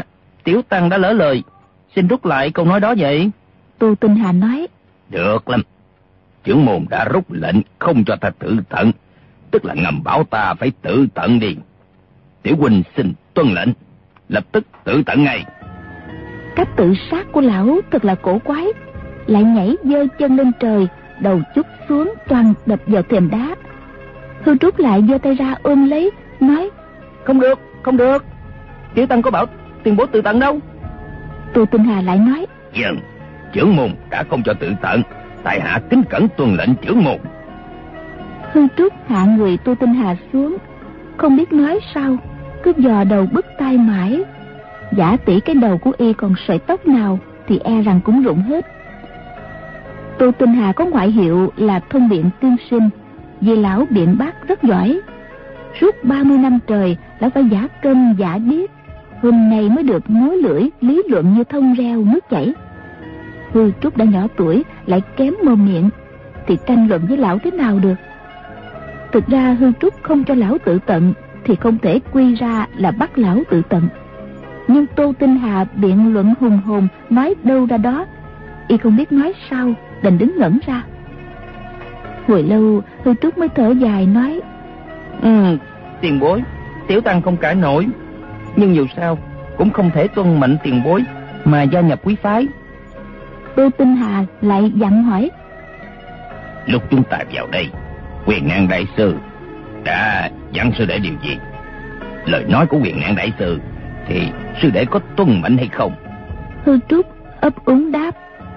Tiểu tăng đã lỡ lời, xin rút lại câu nói đó vậy. Tô Tinh Hà nói. Được lắm. Trưởng môn đã rút lệnh không cho ta tự tận, tức là ngầm bảo ta phải tự tận đi. Tiểu huynh xin tuân lệnh, lập tức tự tận ngay. Cách tự sát của lão thật là cổ quái, lại nhảy giơ chân lên trời, đầu chút xuống toàn đập vào thềm đá. Hư Trúc lại giơ tay ra ôm lấy, nói: Không được, không được, tiểu tăng có bảo tiền bối tự tận đâu. Tô Tinh Hà lại nói: Vâng, trưởng môn đã không cho tự tận, tại hạ kính cẩn tuân lệnh trưởng môn. Hư Trúc hạ người Tô Tinh Hà xuống, không biết nói sao, cứ dò đầu bứt tai mãi. Giả tỷ cái đầu của y còn sợi tóc nào thì e rằng cũng rụng hết. Tô Tinh Hà có ngoại hiệu là Thông Biện Tiên Sinh, vì lão biện bác rất giỏi. Suốt 30 năm trời, lão phải giả câm giả điếc, hôm nay mới được múa lưỡi lý luận như thông reo nước chảy. Hư Trúc đã nhỏ tuổi lại kém mồm miệng, thì tranh luận với lão thế nào được. Thực ra Hư Trúc không cho lão tự tận thì không thể quy ra là bắt lão tự tận. Nhưng Tô Tinh Hà biện luận hùng hồn, nói đâu ra đó, y không biết nói sao, đành đứng ngẩn ra. Hồi lâu Hư Trúc mới thở dài nói: Tiền bối, tiểu tăng không cãi nổi, nhưng dù sao cũng không thể tuân mệnh tiền bối mà gia nhập quý phái. Tô Tinh Hà lại dặn hỏi: Lúc chúng ta vào đây, Huyền Nhan đại sư đã dặn sư đệ điều gì? Lời nói của Huyền Nhan đại sư thì sư đệ có tuân mệnh hay không? Hư Trúc ấp úng đáp: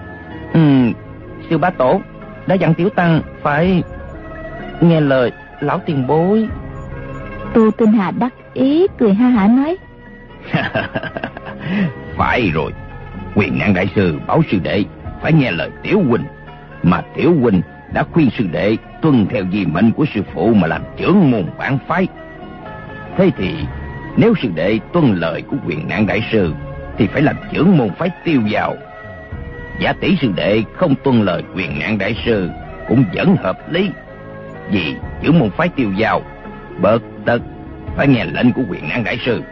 Sư bá tổ đã dặn tiểu tăng phải nghe lời lão tiền bối. Tô Tinh Hà đắc ý cười ha hả nói: Phải rồi, Huyền Nhan đại sư bảo sư đệ phải nghe lời tiểu huynh, mà tiểu huynh đã khuyên sư đệ tuân theo di mệnh của sư phụ mà làm trưởng môn bản phái. Thế thì nếu sư đệ tuân lời của Huyền Nhan đại sư thì phải làm trưởng môn phái Tiêu Dao. Giả tỷ sư đệ không tuân lời Huyền Nhan đại sư cũng vẫn hợp lý, vì trưởng môn phái Tiêu Dao bậc tất phải nghe lệnh của Huyền Nhan đại sư.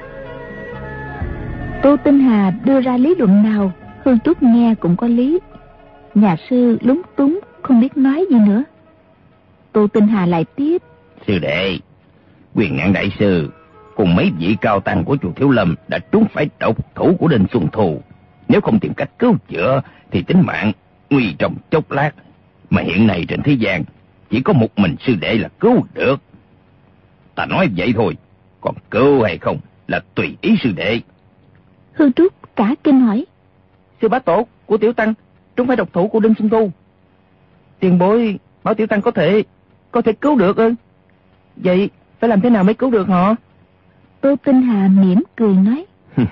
Tô Tinh Hà đưa ra lý luận nào, Hư Trúc nghe cũng có lý. Nhà sư lúng túng không biết nói gì nữa. Tô Tinh Hà lại tiếp: Sư đệ, Huyền Nhan đại sư cùng mấy vị cao tăng của chùa Thiếu Lâm đã trúng phải độc thủ của Đinh Xuân Thu. Nếu không tìm cách cứu chữa thì tính mạng nguy trong chốc lát. Mà hiện nay trên thế gian chỉ có một mình sư đệ là cứu được. Ta nói vậy thôi, còn cứu hay không là tùy ý sư đệ. Hư Trúc cả kinh hỏi: Sư bá tổ của tiểu tăng trúng phải độc thủ của Đinh Xuân Thu, tiền bối bảo tiểu tăng có thể cứu được ư? Vậy phải làm thế nào mới cứu được họ? Tô Tinh Hà mỉm cười nói: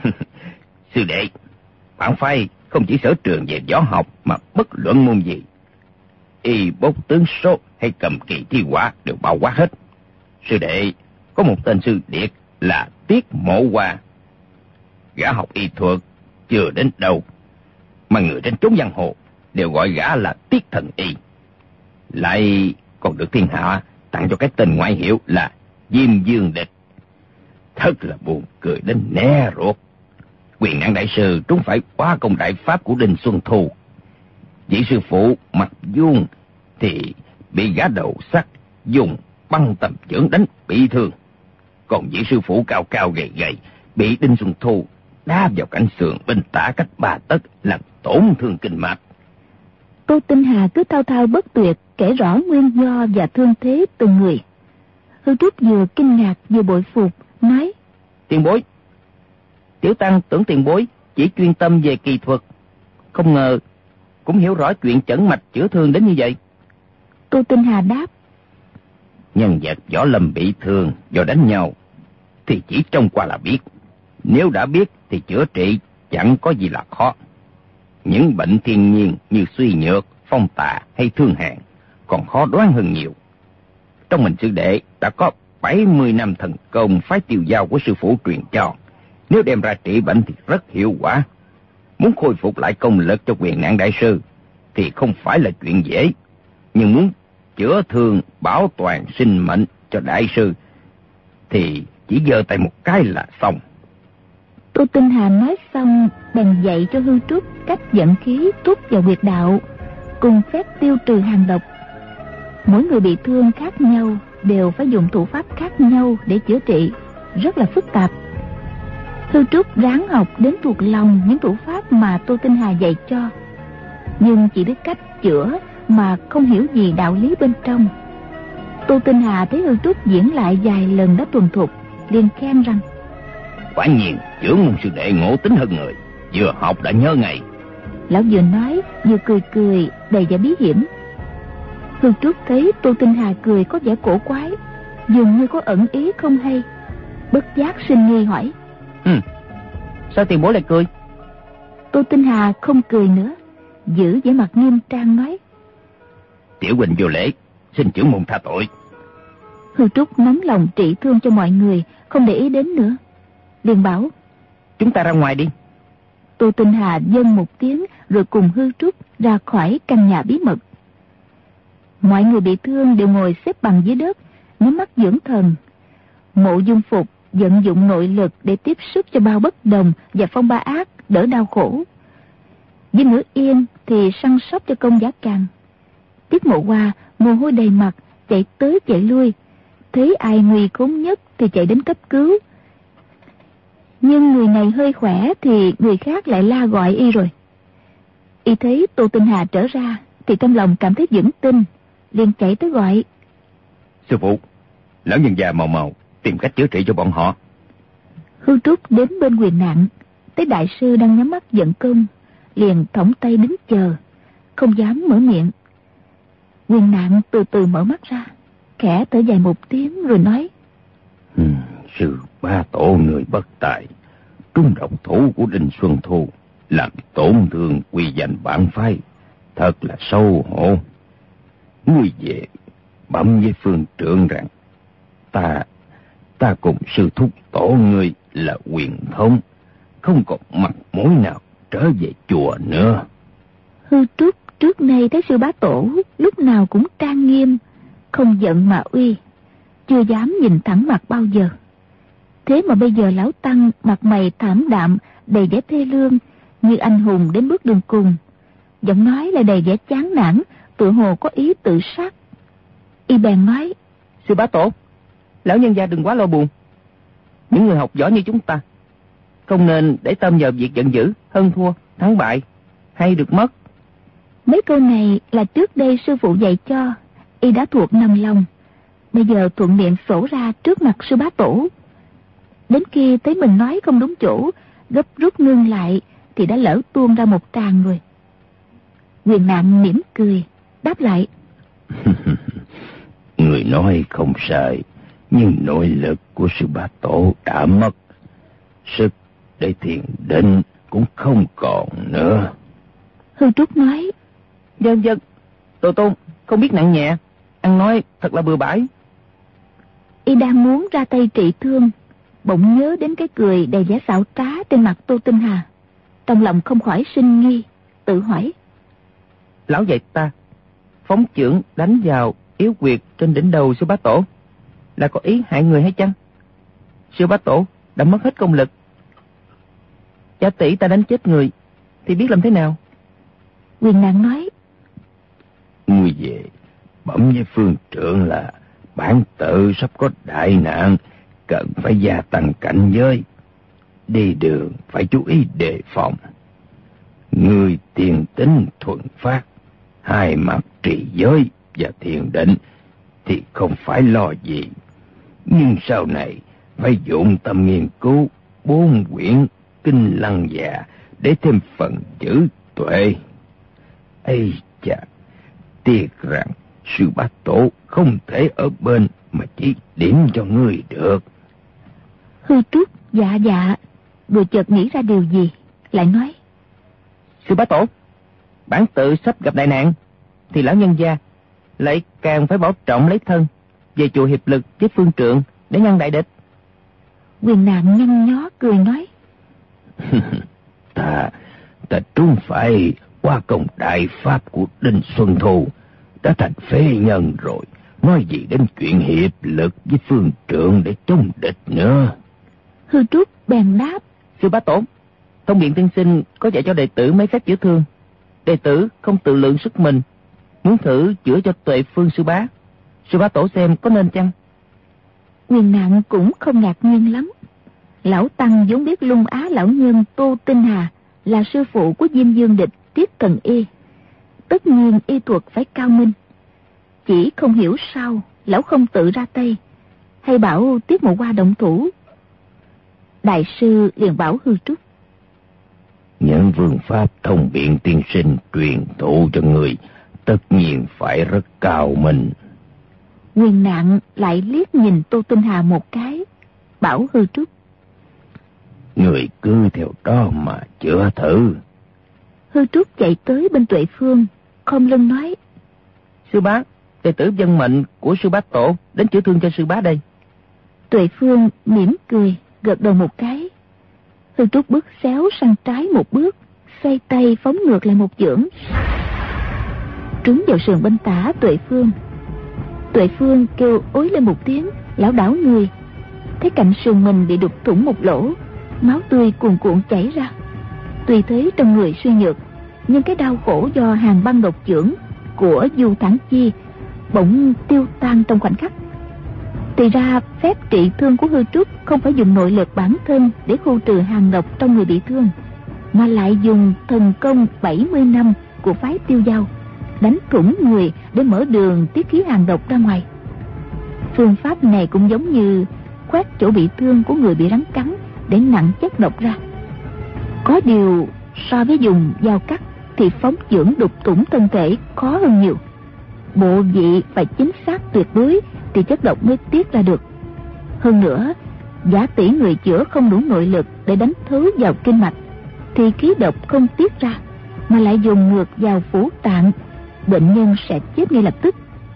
Sư đệ, bản phái không chỉ sở trường về võ học mà bất luận môn gì, y bốc tướng số hay cầm kỳ thi hỏa đều bao quát hết. Sư đệ có một tên sư điệt là Tiết Mộ Hoa, gã học y thuật chưa đến đâu, mà người trên chốn giang hồ đều gọi gã là Tiết Thần Y, lại còn được thiên hạ tặng cho cái tên ngoại hiệu là Diêm Dương Địch. Thật là buồn cười đến né ruột. Huyền Nhan đại sư trúng phải quá công đại pháp của Đinh Xuân Thu. Vị sư phụ Mặt Vuông thì bị gã đầu sắt dùng băng tầm chưởng đánh bị thương, còn vị sư phụ cao cao gầy gầy bị Đinh Xuân Thu đá vào cạnh sườn bên tả cách 3 tấc làm tổn thương kinh mạch. Tô Tinh Hà cứ thao thao bất tuyệt kể rõ nguyên do và thương thế từng người. Hư Trúc vừa kinh ngạc vừa bội phục, nói: Tiền bối, tiểu tăng tưởng tiền bối chỉ chuyên tâm về kỳ thuật, không ngờ cũng hiểu rõ chuyện chẩn mạch chữa thương đến như vậy. Tô Tinh Hà đáp: Nhân vật võ lâm bị thương do đánh nhau thì chỉ trông qua là biết. Nếu đã biết thì chữa trị chẳng có gì là khó. Những bệnh thiên nhiên như suy nhược, phong tà hay thương hàn còn khó đoán hơn nhiều. Trong mình sư đệ đã có 70 năm thần công phái Tiêu Dao của sư phụ truyền cho. Nếu đem ra trị bệnh thì rất hiệu quả. Muốn khôi phục lại công lực cho Huyền Nhan đại sư thì không phải là chuyện dễ. Nhưng muốn chữa thương bảo toàn sinh mệnh cho đại sư thì chỉ giơ tay một cái là xong. Tô Tinh Hà nói xong bèn dạy cho Hư Trúc cách dẫn khí trút vào huyệt đạo, cùng phép tiêu trừ hàng độc. Mỗi người bị thương khác nhau đều phải dùng thủ pháp khác nhau để chữa trị, rất là phức tạp. Hư Trúc ráng học đến thuộc lòng những thủ pháp mà Tô Tinh Hà dạy cho, nhưng chỉ biết cách chữa mà không hiểu gì đạo lý bên trong. Tô Tinh Hà thấy Hư Trúc diễn lại vài lần đã thuần thục, liền khen rằng: quả nhiên trưởng môn sư đệ ngộ tính hơn người, vừa học đã nhớ ngay. Lão vừa nói vừa cười cười đầy vẻ bí hiểm. Hư Trúc thấy Tô Tinh Hà cười có vẻ cổ quái, dường như có ẩn ý không hay, bất giác sinh nghi hỏi: Sao tiền bối lại cười? Tô Tinh Hà không cười nữa, giữ vẻ mặt nghiêm trang nói: Tiểu huynh vô lễ, xin trưởng môn tha tội. Hư Trúc nóng lòng trị thương cho mọi người, không để ý đến nữa, liền bảo: Chúng ta ra ngoài đi. Tô Tinh Hà dâng một tiếng rồi cùng Hư Trúc ra khỏi căn nhà bí mật. Mọi người bị thương đều ngồi xếp bằng dưới đất, nhắm mắt dưỡng thần. Mộ Dung Phục vận dụng nội lực để tiếp sức cho Bao Bất Đồng và Phong Ba Ác đỡ đau khổ. Với Ngữ Yên thì săn sóc cho Công Giả Càn. Tiết Mộ Hoa mồ hôi đầy mặt, chạy tới chạy lui, thấy ai nguy khốn nhất thì chạy đến cấp cứu. Nhưng người này hơi khỏe thì người khác lại la gọi y rồi. Y thấy Tô Tinh Hà trở ra thì trong lòng cảm thấy vững tin, liền chạy tới gọi: Sư phụ, lão nhân già mau tìm cách chữa trị cho bọn họ. Hư Trúc đến bên Quyền Nạn, thấy đại sư đang nhắm mắt vận công, liền thõng tay đứng chờ, không dám mở miệng. Quyền Nạn từ từ mở mắt ra, khẽ thở dài một tiếng rồi nói: Sư Bá Tổ người bất tài, trúng độc thủ của Đinh Xuân Thu, làm tổn thương quy danh bản phái, thật là xấu hổ. Ngươi về bẩm với phương trưởng rằng ta cùng sư thúc tổ ngươi là quyền thống, không còn mặt mũi nào trở về chùa nữa. Hư Trúc trước nay thấy sư Bá Tổ lúc nào cũng trang nghiêm, không giận mà uy, chưa dám nhìn thẳng mặt bao giờ. Thế mà bây giờ lão tăng mặt mày thảm đạm, đầy vẻ thê lương, như anh hùng đến bước đường cùng, giọng nói lại đầy vẻ chán nản, tựa hồ có ý tự sát. Y bèn nói: Sư Bá Tổ, lão nhân gia đừng quá lo buồn. Những người học võ như chúng ta không nên để tâm vào việc giận dữ, hơn thua, thắng bại hay được mất. Mấy câu này là trước đây sư phụ dạy cho, y đã thuộc nằm lòng, bây giờ thuận miệng sổ ra trước mặt sư Bá Tổ. Đến khi thấy mình nói không đúng chỗ, gấp rút ngưng lại thì đã lỡ tuôn ra một tràng rồi. Quyền Nạn mỉm cười đáp lại: Người nói không sai, nhưng nội lực của sư Bá Tổ đã mất, sức để thiền định cũng không còn nữa. Hư Trúc nói: Dân Tô Tôn không biết nặng nhẹ, ăn nói thật là bừa bãi. Y đang muốn ra tay trị thương, bỗng nhớ đến cái cười đầy vẻ xảo trá trên mặt Tô Tinh Hà, trong lòng không khỏi sinh nghi, tự hỏi: Lão dạy ta phóng chưởng đánh vào yếu huyệt trên đỉnh đầu sư Bá Tổ là có ý hại người hay chăng? Sư Bá Tổ đã mất hết công lực, cha tỷ ta đánh chết người thì biết làm thế nào? Quyền Nạn nói: Ngươi về bẩm với phương trưởng là bản tự sắp có đại nạn, cần phải gia tăng cảnh giới, đi đường phải chú ý đề phòng. Ngươi tiền tính thuần phát, hai mặt trì giới và thiền định thì không phải lo gì, nhưng sau này phải dụng tâm nghiên cứu 4 quyển kinh Lăng Già để thêm phần chữ tuệ. Ây chà, tiếc rằng sư Bá Tổ không thể ở bên mà chỉ điểm cho ngươi được. Hư Trúc dạ, rồi chợt nghĩ ra điều gì, lại nói: Sư Bá Tổ, bản tự sắp gặp đại nạn, thì lão nhân gia lại càng phải bảo trọng lấy thân, về chùa hiệp lực với phương trượng để ngăn đại địch. Quyền Nạn nhăn nhó cười nói: ta trúng phải qua công đại pháp của Đinh Xuân Thu, đã thành phế nhân rồi, nói gì đến chuyện hiệp lực với phương trượng để chống địch nữa. Hư Trúc bèn đáp: Sư bá tổ, Thông Biện tiên sinh có dạy cho đệ tử mấy phép chữa thương. Đệ tử không tự lượng sức mình, muốn thử chữa cho Tuệ Phương sư bá. Sư bá tổ xem có nên chăng? Quyền Nạn cũng không ngạc nhiên lắm. Lão Tăng vốn biết Lung Á lão nhân Tô Tinh Hà là sư phụ của Diêm Dương Địch Tiết Cần Y. Tất nhiên y thuật phải cao minh. Chỉ không hiểu sao lão không tự ra tay, hay bảo Tiết Mộ Hoa động thủ. Đại sư liền bảo Hư Trúc: Những phương pháp Thông Biện tiên sinh truyền thụ cho người tất nhiên phải rất cao minh. Quyền Nạn lại liếc nhìn Tô Tinh Hà một cái, bảo Hư Trúc: Người cứ theo đó mà chữa thử. Hư Trúc chạy tới bên Tuệ Phương, khom lưng nói: Sư bá, đệ tử vâng mệnh của sư bá tổ đến chữa thương cho sư bá đây. Tuệ Phương mỉm cười, gật đầu một cái. Hư Trúc bước xéo sang trái một bước, xoay tay phóng ngược lại một chưởng, trúng vào sườn bên tả Tuệ Phương. Tuệ Phương kêu ối lên một tiếng, lảo đảo người, thấy cạnh sườn mình bị đục thủng một lỗ, máu tươi cuồn cuộn chảy ra. Tuy thấy trong người suy nhược, nhưng cái đau khổ do hàn băng độc chưởng của Du Thản Chi bỗng tiêu tan trong khoảnh khắc. Thì ra phép trị thương của Hư Trúc không phải dùng nội lực bản thân để khu trừ hàn độc trong người bị thương, mà lại dùng thần công 70 năm của phái Tiêu Dao đánh thủng người để mở đường tiết khí hàn độc ra ngoài. Phương pháp này cũng giống như khoét chỗ bị thương của người bị rắn cắn để nặng chất độc ra. Có điều so với dùng dao cắt thì phóng chưởng đục thủng thân thể khó hơn nhiều. Bộ vị phải chính xác tuyệt đối thì chất độc mới tiết ra được. Hơn nữa, giả tỷ người chữa không đủ nội lực để đánh thấu vào kinh mạch thì khí độc không tiết ra, mà lại dùng ngược vào phủ tạng, bệnh nhân sẽ chết ngay lập tức.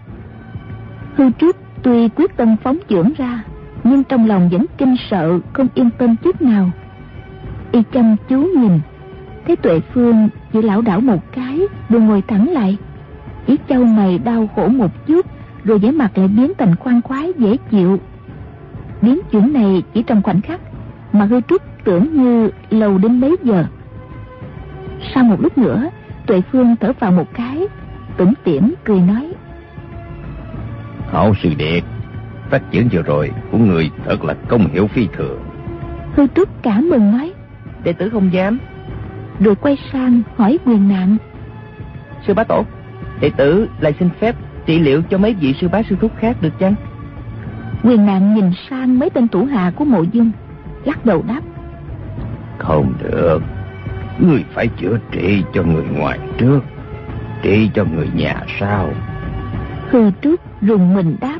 Hư Trúc tuy quyết tâm phóng chưởng ra, nhưng trong lòng vẫn kinh sợ, không yên tâm chút nào. Y chăm chú nhìn, thấy Tuệ Phương chỉ lảo đảo một cái rồi ngồi thẳng lại, chỉ chau mày đau khổ một chút, rồi vẻ mặt lại biến thành khoan khoái dễ chịu. Biến chuyển này chỉ trong khoảnh khắc, mà Hư Trúc tưởng như lâu đến mấy giờ. Sau một lúc nữa, Tuệ Phương thở vào một cái, tủm tỉm cười nói: Hảo sư đệ, phát chưởng vừa rồi của người thật là công hiệu phi thường. Hư Trúc cảm mừng nói: Đệ tử không dám. Rồi quay sang hỏi Quyền Nạn: Sư bá tổ, đệ tử lại xin phép trị liệu cho mấy vị sư bá sư thúc khác được chăng? Quyền Nạn nhìn sang mấy tên thủ hạ của Mộ Dung, lắc đầu đáp: Không được, người phải chữa trị cho người ngoài trước, trị cho người nhà sau. Hư Trúc rùng mình đáp: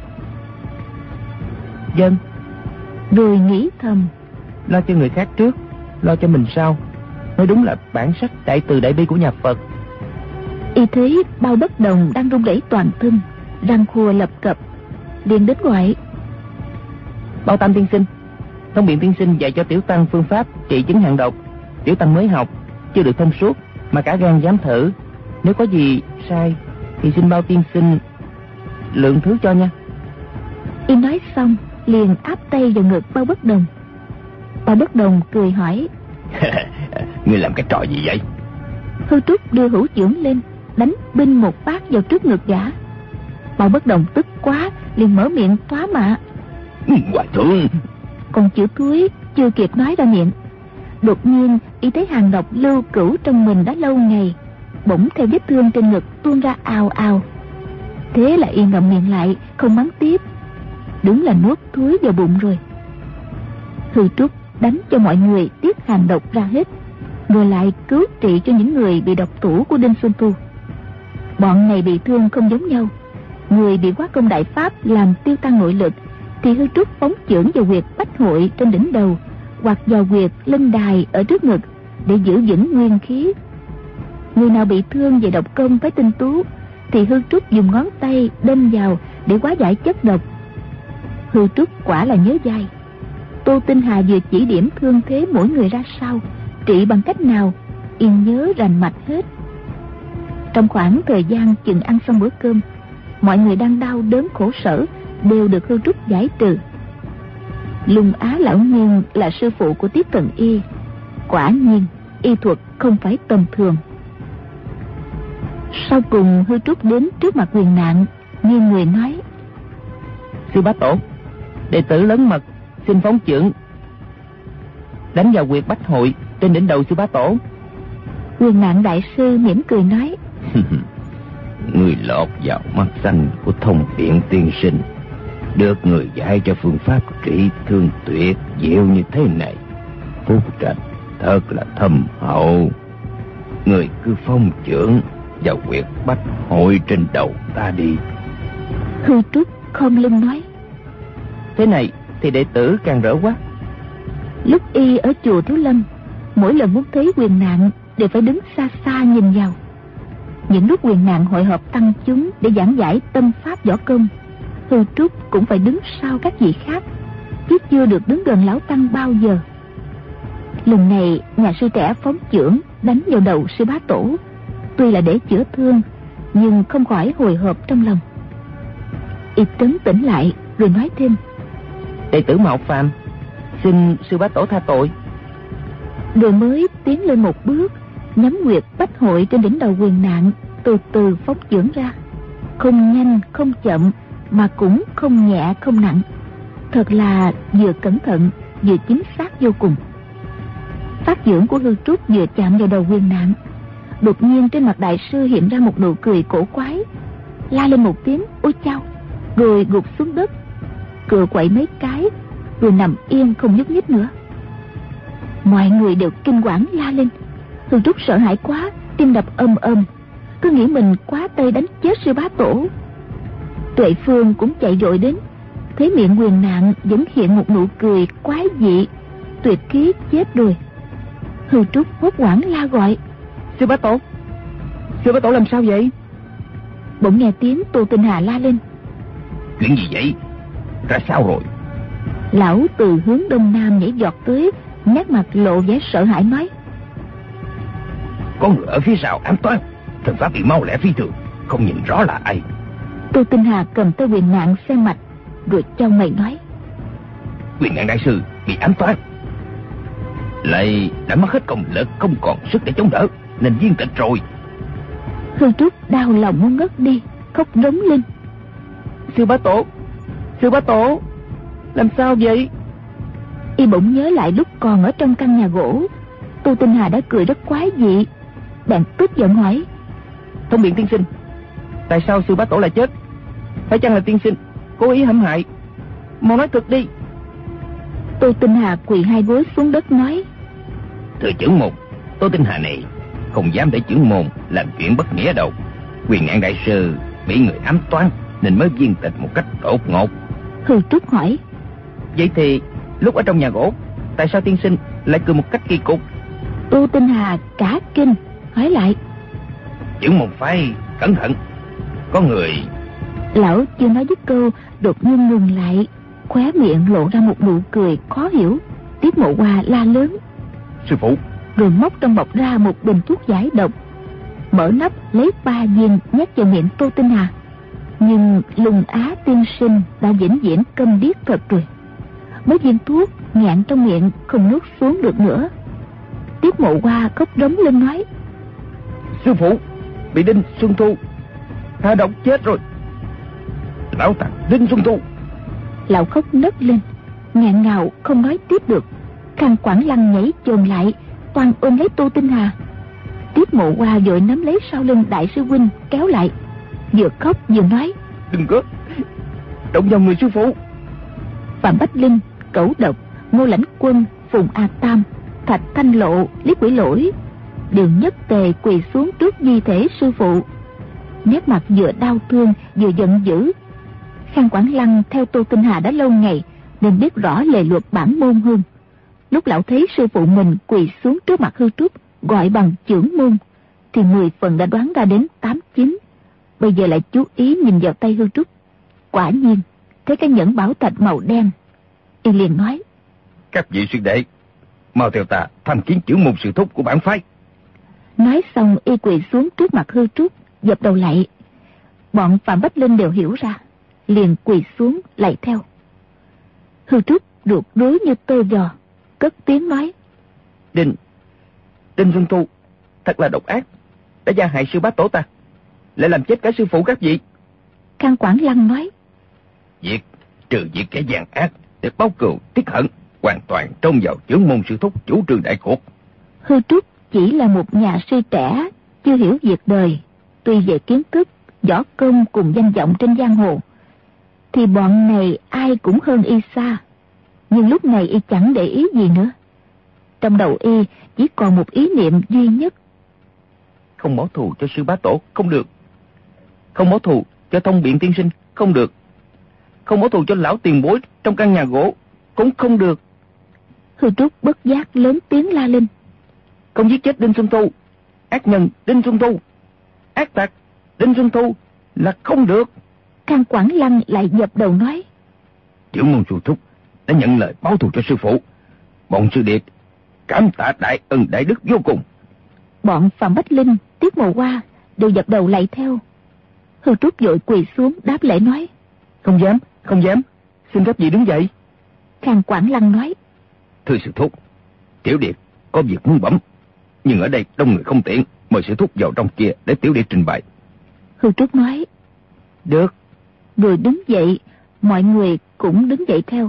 Dân. Rồi nghĩ thầm: Lo cho người khác trước, lo cho mình sau. Nói đúng là bản sắc đại từ đại bi của nhà Phật. Y thấy Bao Bất Đồng đang run rẩy toàn thân, răng khua lập cập, liền đến gọi: Bao Tam tiên sinh, Thông Biện tiên sinh dạy cho Tiểu Tăng phương pháp trị chứng hàn độc. Tiểu Tăng mới học, chưa được thông suốt, mà cả gan dám thử. Nếu có gì sai thì xin Bao tiên sinh lượng thứ cho nha. Y nói xong liền áp tay vào ngực Bao Bất Đồng. Bao Bất Đồng cười hỏi: Ngươi làm cái trò gì vậy? Hư Trúc đưa hữu chưởng lên, đánh binh một phát vào trước ngực gã. Bao Bất Đồng tức quá, liền mở miệng thoá mạ: Hòa thượng! Còn chữ thúi chưa kịp nói ra miệng, đột nhiên y thấy hàn độc lưu cửu trong mình đã lâu ngày, bỗng theo vết thương trên ngực tuôn ra ào ào. Thế là y ngậm miệng lại, không mắng tiếp. Đúng là nuốt thúi vào bụng rồi. Hư Trúc đánh cho mọi người tiết hàn độc ra hết, rồi lại cứu trị cho những người bị độc thủ của Đinh Xuân Thu. Bọn này bị thương không giống nhau. Người bị Quá Công đại pháp làm tiêu tan nội lực thì Hư Trúc phóng chưởng vào huyệt bách hội trên đỉnh đầu, hoặc vào huyệt lân đài ở trước ngực để giữ vững nguyên khí. Người nào bị thương về độc công với tinh tú thì Hư Trúc dùng ngón tay đâm vào để hóa giải chất độc. Hư Trúc quả là nhớ dai. Tô Tinh Hà vừa chỉ điểm thương thế mỗi người ra sao, trị bằng cách nào, yên nhớ rành mạch hết. Trong khoảng thời gian chừng ăn xong bữa cơm, mọi người đang đau đớn khổ sở đều được Hư Trúc giải trừ. Lung Á lão nhân là sư phụ của Tiết Thần Y. Quả nhiên y thuật không phải tầm thường. Sau cùng Hư Trúc đến trước mặt Quyền Nạn, nghiêng người nói: Sư bá tổ, đệ tử lớn mật xin phóng chưởng đánh vào huyệt bách hội trên đỉnh đầu sư bá tổ. Quyền Nạn đại sư mỉm cười nói: Người lọt vào mắt xanh của Thông Điện tiên sinh, được người dạy cho phương pháp trị thương tuyệt diệu như thế này, phúc trạch thật là thâm hậu. Người cứ phong chưởng vào huyệt bách hội trên đầu ta đi. Hư Trúc khom lưng nói: Thế này thì đệ tử càng rỡ quá. Lúc y ở chùa Thiếu Lâm, mỗi lần muốn thấy Quyền Nạn đều phải đứng xa xa nhìn vào. Những lúc Quyền Nạn hội họp tăng chúng để giảng giải tâm pháp võ công, Hư Trúc cũng phải đứng sau các vị khác, chứ chưa được đứng gần lão tăng bao giờ. Lần này nhà sư trẻ phóng chưởng đánh vào đầu sư bá tổ, tuy là để chữa thương, nhưng không khỏi hồi hộp trong lòng. Y trấn tĩnh lại rồi nói thêm: Đệ tử mạo phạm, xin sư bá tổ tha tội. Rồi mới tiến lên một bước, nhắm huyệt bách hội trên đỉnh đầu Quyền Nạn, từ từ phóng chưởng ra, không nhanh không chậm, mà cũng không nhẹ không nặng, thật là vừa cẩn thận vừa chính xác vô cùng. Phát chưởng của Hư Trúc vừa chạm vào đầu Quyền Nạn, đột nhiên trên mặt đại sư hiện ra một nụ cười cổ quái, la lên một tiếng ôi chao, rồi gục xuống đất, cựa quậy mấy cái, rồi nằm yên không nhúc nhích nữa. Mọi người đều kinh quản la lên. Hư Trúc sợ hãi quá, tim đập ầm ầm, cứ nghĩ mình quá tay đánh chết sư bá tổ. Tuệ Phương cũng chạy vội đến, thấy miệng Quyền Nạn vẫn hiện một nụ cười quái dị, tuyệt khí chết rồi. Hư Trúc hốt hoảng la gọi: Sư bá tổ, sư bá tổ làm sao vậy? Bỗng nghe tiếng Tô Tinh Hà la lên: Chuyện gì vậy? Ra sao rồi? Lão từ hướng đông nam nhảy giọt tới, nét mặt lộ vẻ sợ hãi nói: Có người ở phía sau ám toán, thần pháp bị mau lẹ phi thường, không nhìn rõ là ai. Tô Tinh Hà cầm tay Quyền Nạn xem mạch, rồi chau mày nói: Quyền Nạn đại sư bị ám toán, lại đã mất hết công lực, không còn sức để chống đỡ, nên viên tịch rồi. Hư Trúc đau lòng muốn ngất đi, khóc rống lên: Sư bá tổ, sư bá tổ, làm sao vậy? Y bỗng nhớ lại lúc còn ở trong căn nhà gỗ, Tô Tinh Hà đã cười rất quái dị, bạn tức giận hỏi: Thông Điện tiên sinh, tại sao sư bá tổ lại chết? Phải chăng là tiên sinh cố ý hãm hại? Mau nói thật đi. Tô Tinh Hà quỳ hai gối xuống đất nói: Thưa trưởng môn, Tô Tinh Hà này không dám để trưởng môn làm chuyện bất nghĩa đâu. Quyền Nạn đại sư bị người ám toán nên mới viên tịch một cách đột ngột. Hư Trúc hỏi: Vậy thì lúc ở trong nhà gỗ, tại sao tiên sinh lại cười một cách kỳ cục? Tô Tinh Hà cả kinh hỏi lại: Trưởng môn phải cẩn thận, có người... Lão chưa nói dứt câu, đột nhiên ngừng lại, khóe miệng lộ ra một nụ cười khó hiểu. Tiết Mộ Hoa la lớn: Sư phụ! Rồi móc trong bọc ra một bình thuốc giải độc, mở nắp lấy 3 viên nhét vào miệng Tô Tinh Hà. Nhưng Lùng Á tiên sinh đã vĩnh viễn câm điếc thật rồi. Mấy viên thuốc nghẹn trong miệng không nuốt xuống được nữa. Tiết Mộ Hoa khóc rống lên nói: Sư phụ bị Đinh Xuân Thu hạ độc chết rồi. Lão tặc Đinh Xuân Thu! Lão khóc nấc lên, nghẹn ngào không nói tiếp được. Khang Quảng Lăng nhảy chồm lại, toàn ôm lấy Tô Tinh Hà. Tiết Mộ Hoa vội nắm lấy sau lưng đại sư huynh kéo lại, vừa khóc vừa nói: Đừng có động vào người sư phụ. Phạm Bách Linh, Cẩu Độc, Ngô Lãnh Quân, Phùng A Tam, Thạch Thanh Lộ, Lý Quỷ Lỗi đều nhất tề quỳ xuống trước di thể sư phụ, nét mặt vừa đau thương vừa giận dữ. Khang Quảng Lăng theo Tô Tinh Hà đã lâu ngày nên biết rõ lề luật bản môn hơn. Lúc lão thấy sư phụ mình quỳ xuống trước mặt Hư Trúc gọi bằng chưởng môn, thì 10 phần đã đoán ra đến 8-9. Bây giờ lại chú ý nhìn vào tay Hư Trúc, quả nhiên thấy cái nhẫn bảo thạch màu đen. Y liền nói: Các vị sư đệ, mau theo ta tham kiến trưởng môn sư thúc của bản phái. Nói xong y quỳ xuống trước mặt Hư Trúc, dập đầu lạy. Bọn Phạm Bách Linh đều hiểu ra, liền quỳ xuống lạy theo. Hư Trúc ruột rối như tơ giò, cất tiếng nói: Đinh Xuân Thu thật là độc ác, đã gia hại sư bá tổ ta, lại làm chết cả sư phụ các vị. Khang Quảng Lăng nói: Trừ việc kẻ gian ác để báo cừu tiết hận, hoàn toàn trông vào chưởng môn sư thúc chủ trương đại cuộc. Hư Trúc chỉ là một nhà sư trẻ, chưa hiểu việc đời, tuy về kiến thức, võ công cùng danh vọng trên giang hồ thì bọn này ai cũng hơn y xa. Nhưng lúc này y chẳng để ý gì nữa. Trong đầu y chỉ còn một ý niệm duy nhất: không báo thù cho sư bá tổ không được, không báo thù cho Thông Biện tiên sinh không được, không báo thù cho lão tiền bối trong căn nhà gỗ cũng không được. Hư Trúc bất giác lớn tiếng la lên: Không giết chết Đinh Xuân Thu, ác nhân Đinh Xuân Thu, ác tặc Đinh Xuân Thu là không được. Khang Quảng Lăng lại dập đầu nói: Chưởng môn sư thúc đã nhận lời báo thù cho sư phụ, bọn sư điệt cảm tạ đại ân đại đức vô cùng. Bọn Phạm Bách Linh, Tiết Mộ Hoa đều dập đầu lạy theo. Hư Trúc vội quỳ xuống đáp lễ nói: Không dám, xin các vị đứng dậy. Khang Quảng Lăng nói: Thưa sư thúc, tiểu điệt có việc muốn bẩm, nhưng ở đây đông người không tiện, mời sư thúc vào trong kia để tiểu điệt trình bày. Hư Trúc nói: Được. Vừa đứng dậy, mọi người cũng đứng dậy theo.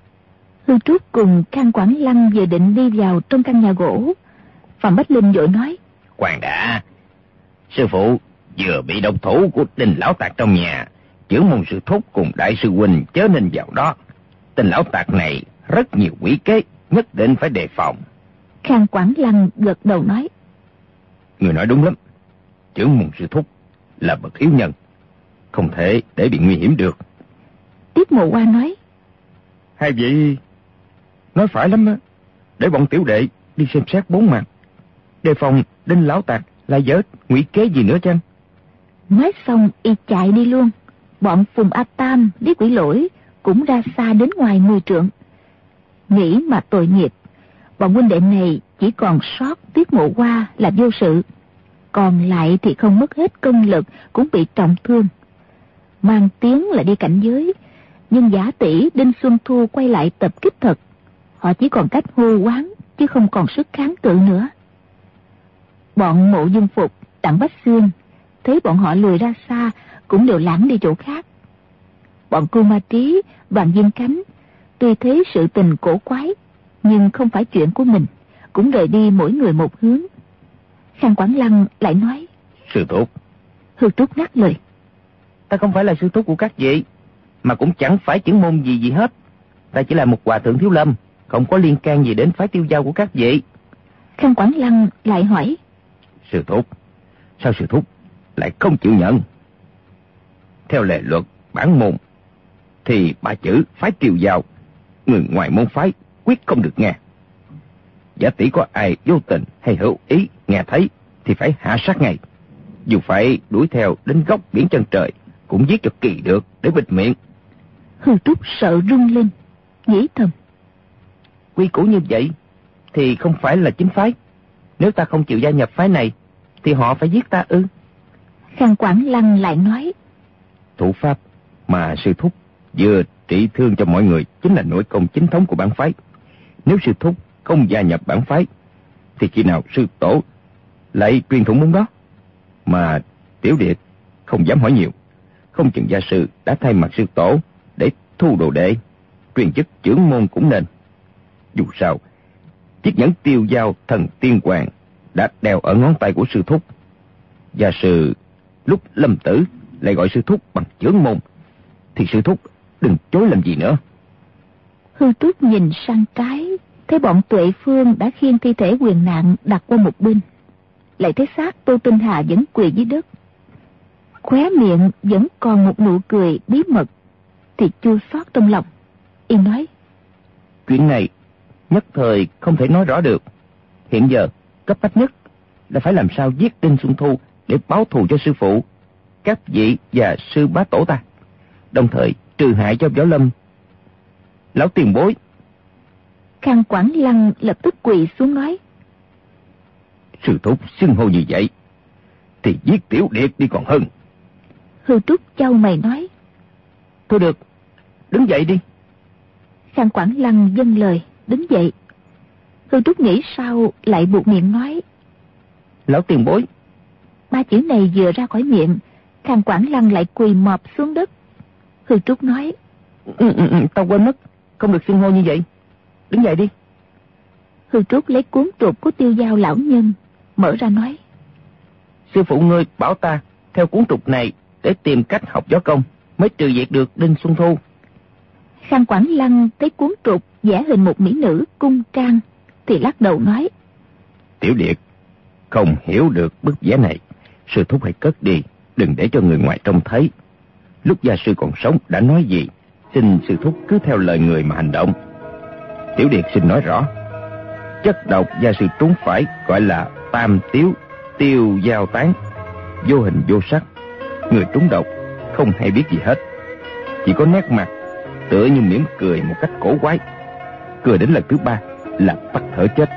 Hư Trúc cùng Khang Quảng Lăng vừa định đi vào trong căn nhà gỗ, Phạm Bách Linh vội nói: Khoan đã, sư phụ vừa bị độc thủ của Đinh lão tạc trong nhà, chưởng môn sư thúc cùng đại sư huynh chớ nên vào đó. Tên lão tạc này rất nhiều quỷ kế, nhất định phải đề phòng. Khang Quảng Lăng gật đầu nói: Người nói đúng lắm, chưởng môn sư thúc là bậc yếu nhân, không thể để bị nguy hiểm được. Tiết Mộ Hoa nói: Hai vị nói phải lắm á, để bọn tiểu đệ đi xem xét bốn mặt, đề phòng Đinh lão tạc lại dở ngụy kế gì nữa chăng? Nói xong y chạy đi luôn. Bọn Phùng A Tam, Lý Quỷ Lỗi cũng ra xa đến ngoài 10 trượng. Nghĩ mà tội nghiệp, bọn huynh đệ này chỉ còn sót Tiết Mộ Hoa là vô sự, còn lại thì không mất hết công lực cũng bị trọng thương. Mang tiếng là đi cảnh giới, nhưng giả tỷ Đinh Xuân Thu quay lại tập kích thật, họ chỉ còn cách hô hoán chứ không còn sức kháng cự nữa. Bọn Mộ Dung Phục, Đặng Bách Xuyên thấy bọn họ lùi ra xa cũng đều lãng đi chỗ khác. Bọn Cưu Ma Trí, Đoàn Diên Cánh tuy thấy sự tình cổ quái nhưng không phải chuyện của mình, cũng rời đi mỗi người một hướng. Khang Quảng Lăng lại nói: Sư thúc. Hư Trúc ngắt lời: Ta không phải là sư thúc của các vị, mà cũng chẳng phải chưởng môn gì hết. Ta chỉ là một hòa thượng thiếu lâm, không có liên can gì đến phái tiêu giao của các vị. Khang Quảng Lăng lại hỏi: Sư thúc, sao sư thúc lại không chịu nhận? Theo lệ luật bản môn thì 3 chữ phái tiêu giao, người ngoài môn phái quyết không được nghe. Giả tỷ có ai vô tình hay hữu ý nghe thấy thì phải hạ sát ngay, dù phải đuổi theo đến góc biển chân trời cũng giết cho kỳ được để bịt miệng. Hư Trúc sợ run lên, nghĩ thầm: Quy củ như vậy thì không phải là chính phái. Nếu ta không chịu gia nhập phái này thì họ phải giết ta ư? Khang Quảng Lăng lại nói: Thủ pháp mà sư thúc vừa trị thương cho mọi người chính là nội công chính thống của bản phái. Nếu sư thúc không gia nhập bản phái thì khi nào sư tổ lại truyền thụ môn đó? Mà tiểu điệt không dám hỏi nhiều, không chừng gia sư đã thay mặt sư tổ để thu đồ đệ, truyền chức chưởng môn cũng nên. Dù sao, chiếc nhẫn tiêu giao thần tiên hoàng đã đeo ở ngón tay của sư thúc. Gia sư lúc lâm tử lại gọi sư thúc bằng chưởng môn, thì sư thúc đừng chối làm gì nữa. Hư Trúc nhìn sang trái, thấy bọn Tuệ Phương đã khiêng thi thể Quyền Nạn đặt qua một bên, lại thấy xác Tô Tinh Hà vẫn quỳ dưới đất. Khóe miệng vẫn còn một nụ cười bí mật, thì chua xót trong lòng. Y nói: Chuyện này nhất thời không thể nói rõ được. Hiện giờ cấp bách nhất là phải làm sao giết Đinh Xuân Thu để báo thù cho sư phụ, các vị và sư bá tổ ta, đồng thời trừ hại cho võ lâm lão tiền bối. Khang Quảng Lăng lập tức quỳ xuống nói: Sư thúc xưng hô như vậy thì giết tiểu điệt đi còn hơn. Hư Trúc chau mày nói: Thôi được, đứng dậy đi. Khang Quảng Lăng dâng lời, đứng dậy. Hương Trúc nghĩ sao lại buộc miệng nói: Lão tiền bối. 3 chữ này vừa ra khỏi miệng, Khang Quảng Lăng lại quỳ mọp xuống đất. Hương Trúc nói: Tao quên mất, không được xưng hô như vậy. Đứng dậy đi. Hương Trúc lấy cuốn trục của Tiêu Dao lão nhân, mở ra nói: Sư phụ ngươi bảo ta theo cuốn trục này để tìm cách học võ công, mới trừ diệt được Đinh Xuân Thu. Khang Quảng Lăng thấy cuốn trục vẽ hình một mỹ nữ cung trang thì lắc đầu nói: Tiểu Điệt, không hiểu được bức vẽ này, sư thúc hãy cất đi, đừng để cho người ngoài trông thấy. Lúc gia sư còn sống đã nói gì, xin sư thúc cứ theo lời người mà hành động. Tiểu Điệt xin nói rõ, chất độc gia sư trúng phải gọi là tam tiếu tiêu giao tán, vô hình vô sắc. Người trúng độc không hay biết gì hết, chỉ có nét mặt tựa như mỉm cười một cách cổ quái. Cười đến lần thứ 3 là tắt thở chết.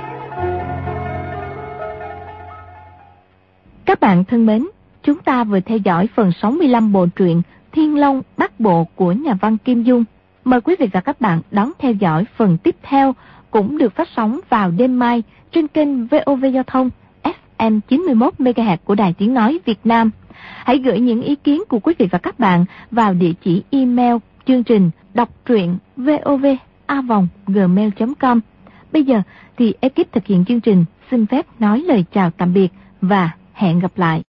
Các bạn thân mến, chúng ta vừa theo dõi phần 65 bộ truyện Thiên Long Bát Bộ của nhà văn Kim Dung. Mời quý vị và các bạn đón theo dõi phần tiếp theo, cũng được phát sóng vào đêm mai trên kênh VOV Giao thông FM 91 MHz của Đài Tiếng nói Việt Nam. Hãy gửi những ý kiến của quý vị và các bạn vào địa chỉ email chương trình đọc truyện vov@gmail.com. Bây giờ thì ekip thực hiện chương trình xin phép nói lời chào tạm biệt và hẹn gặp lại.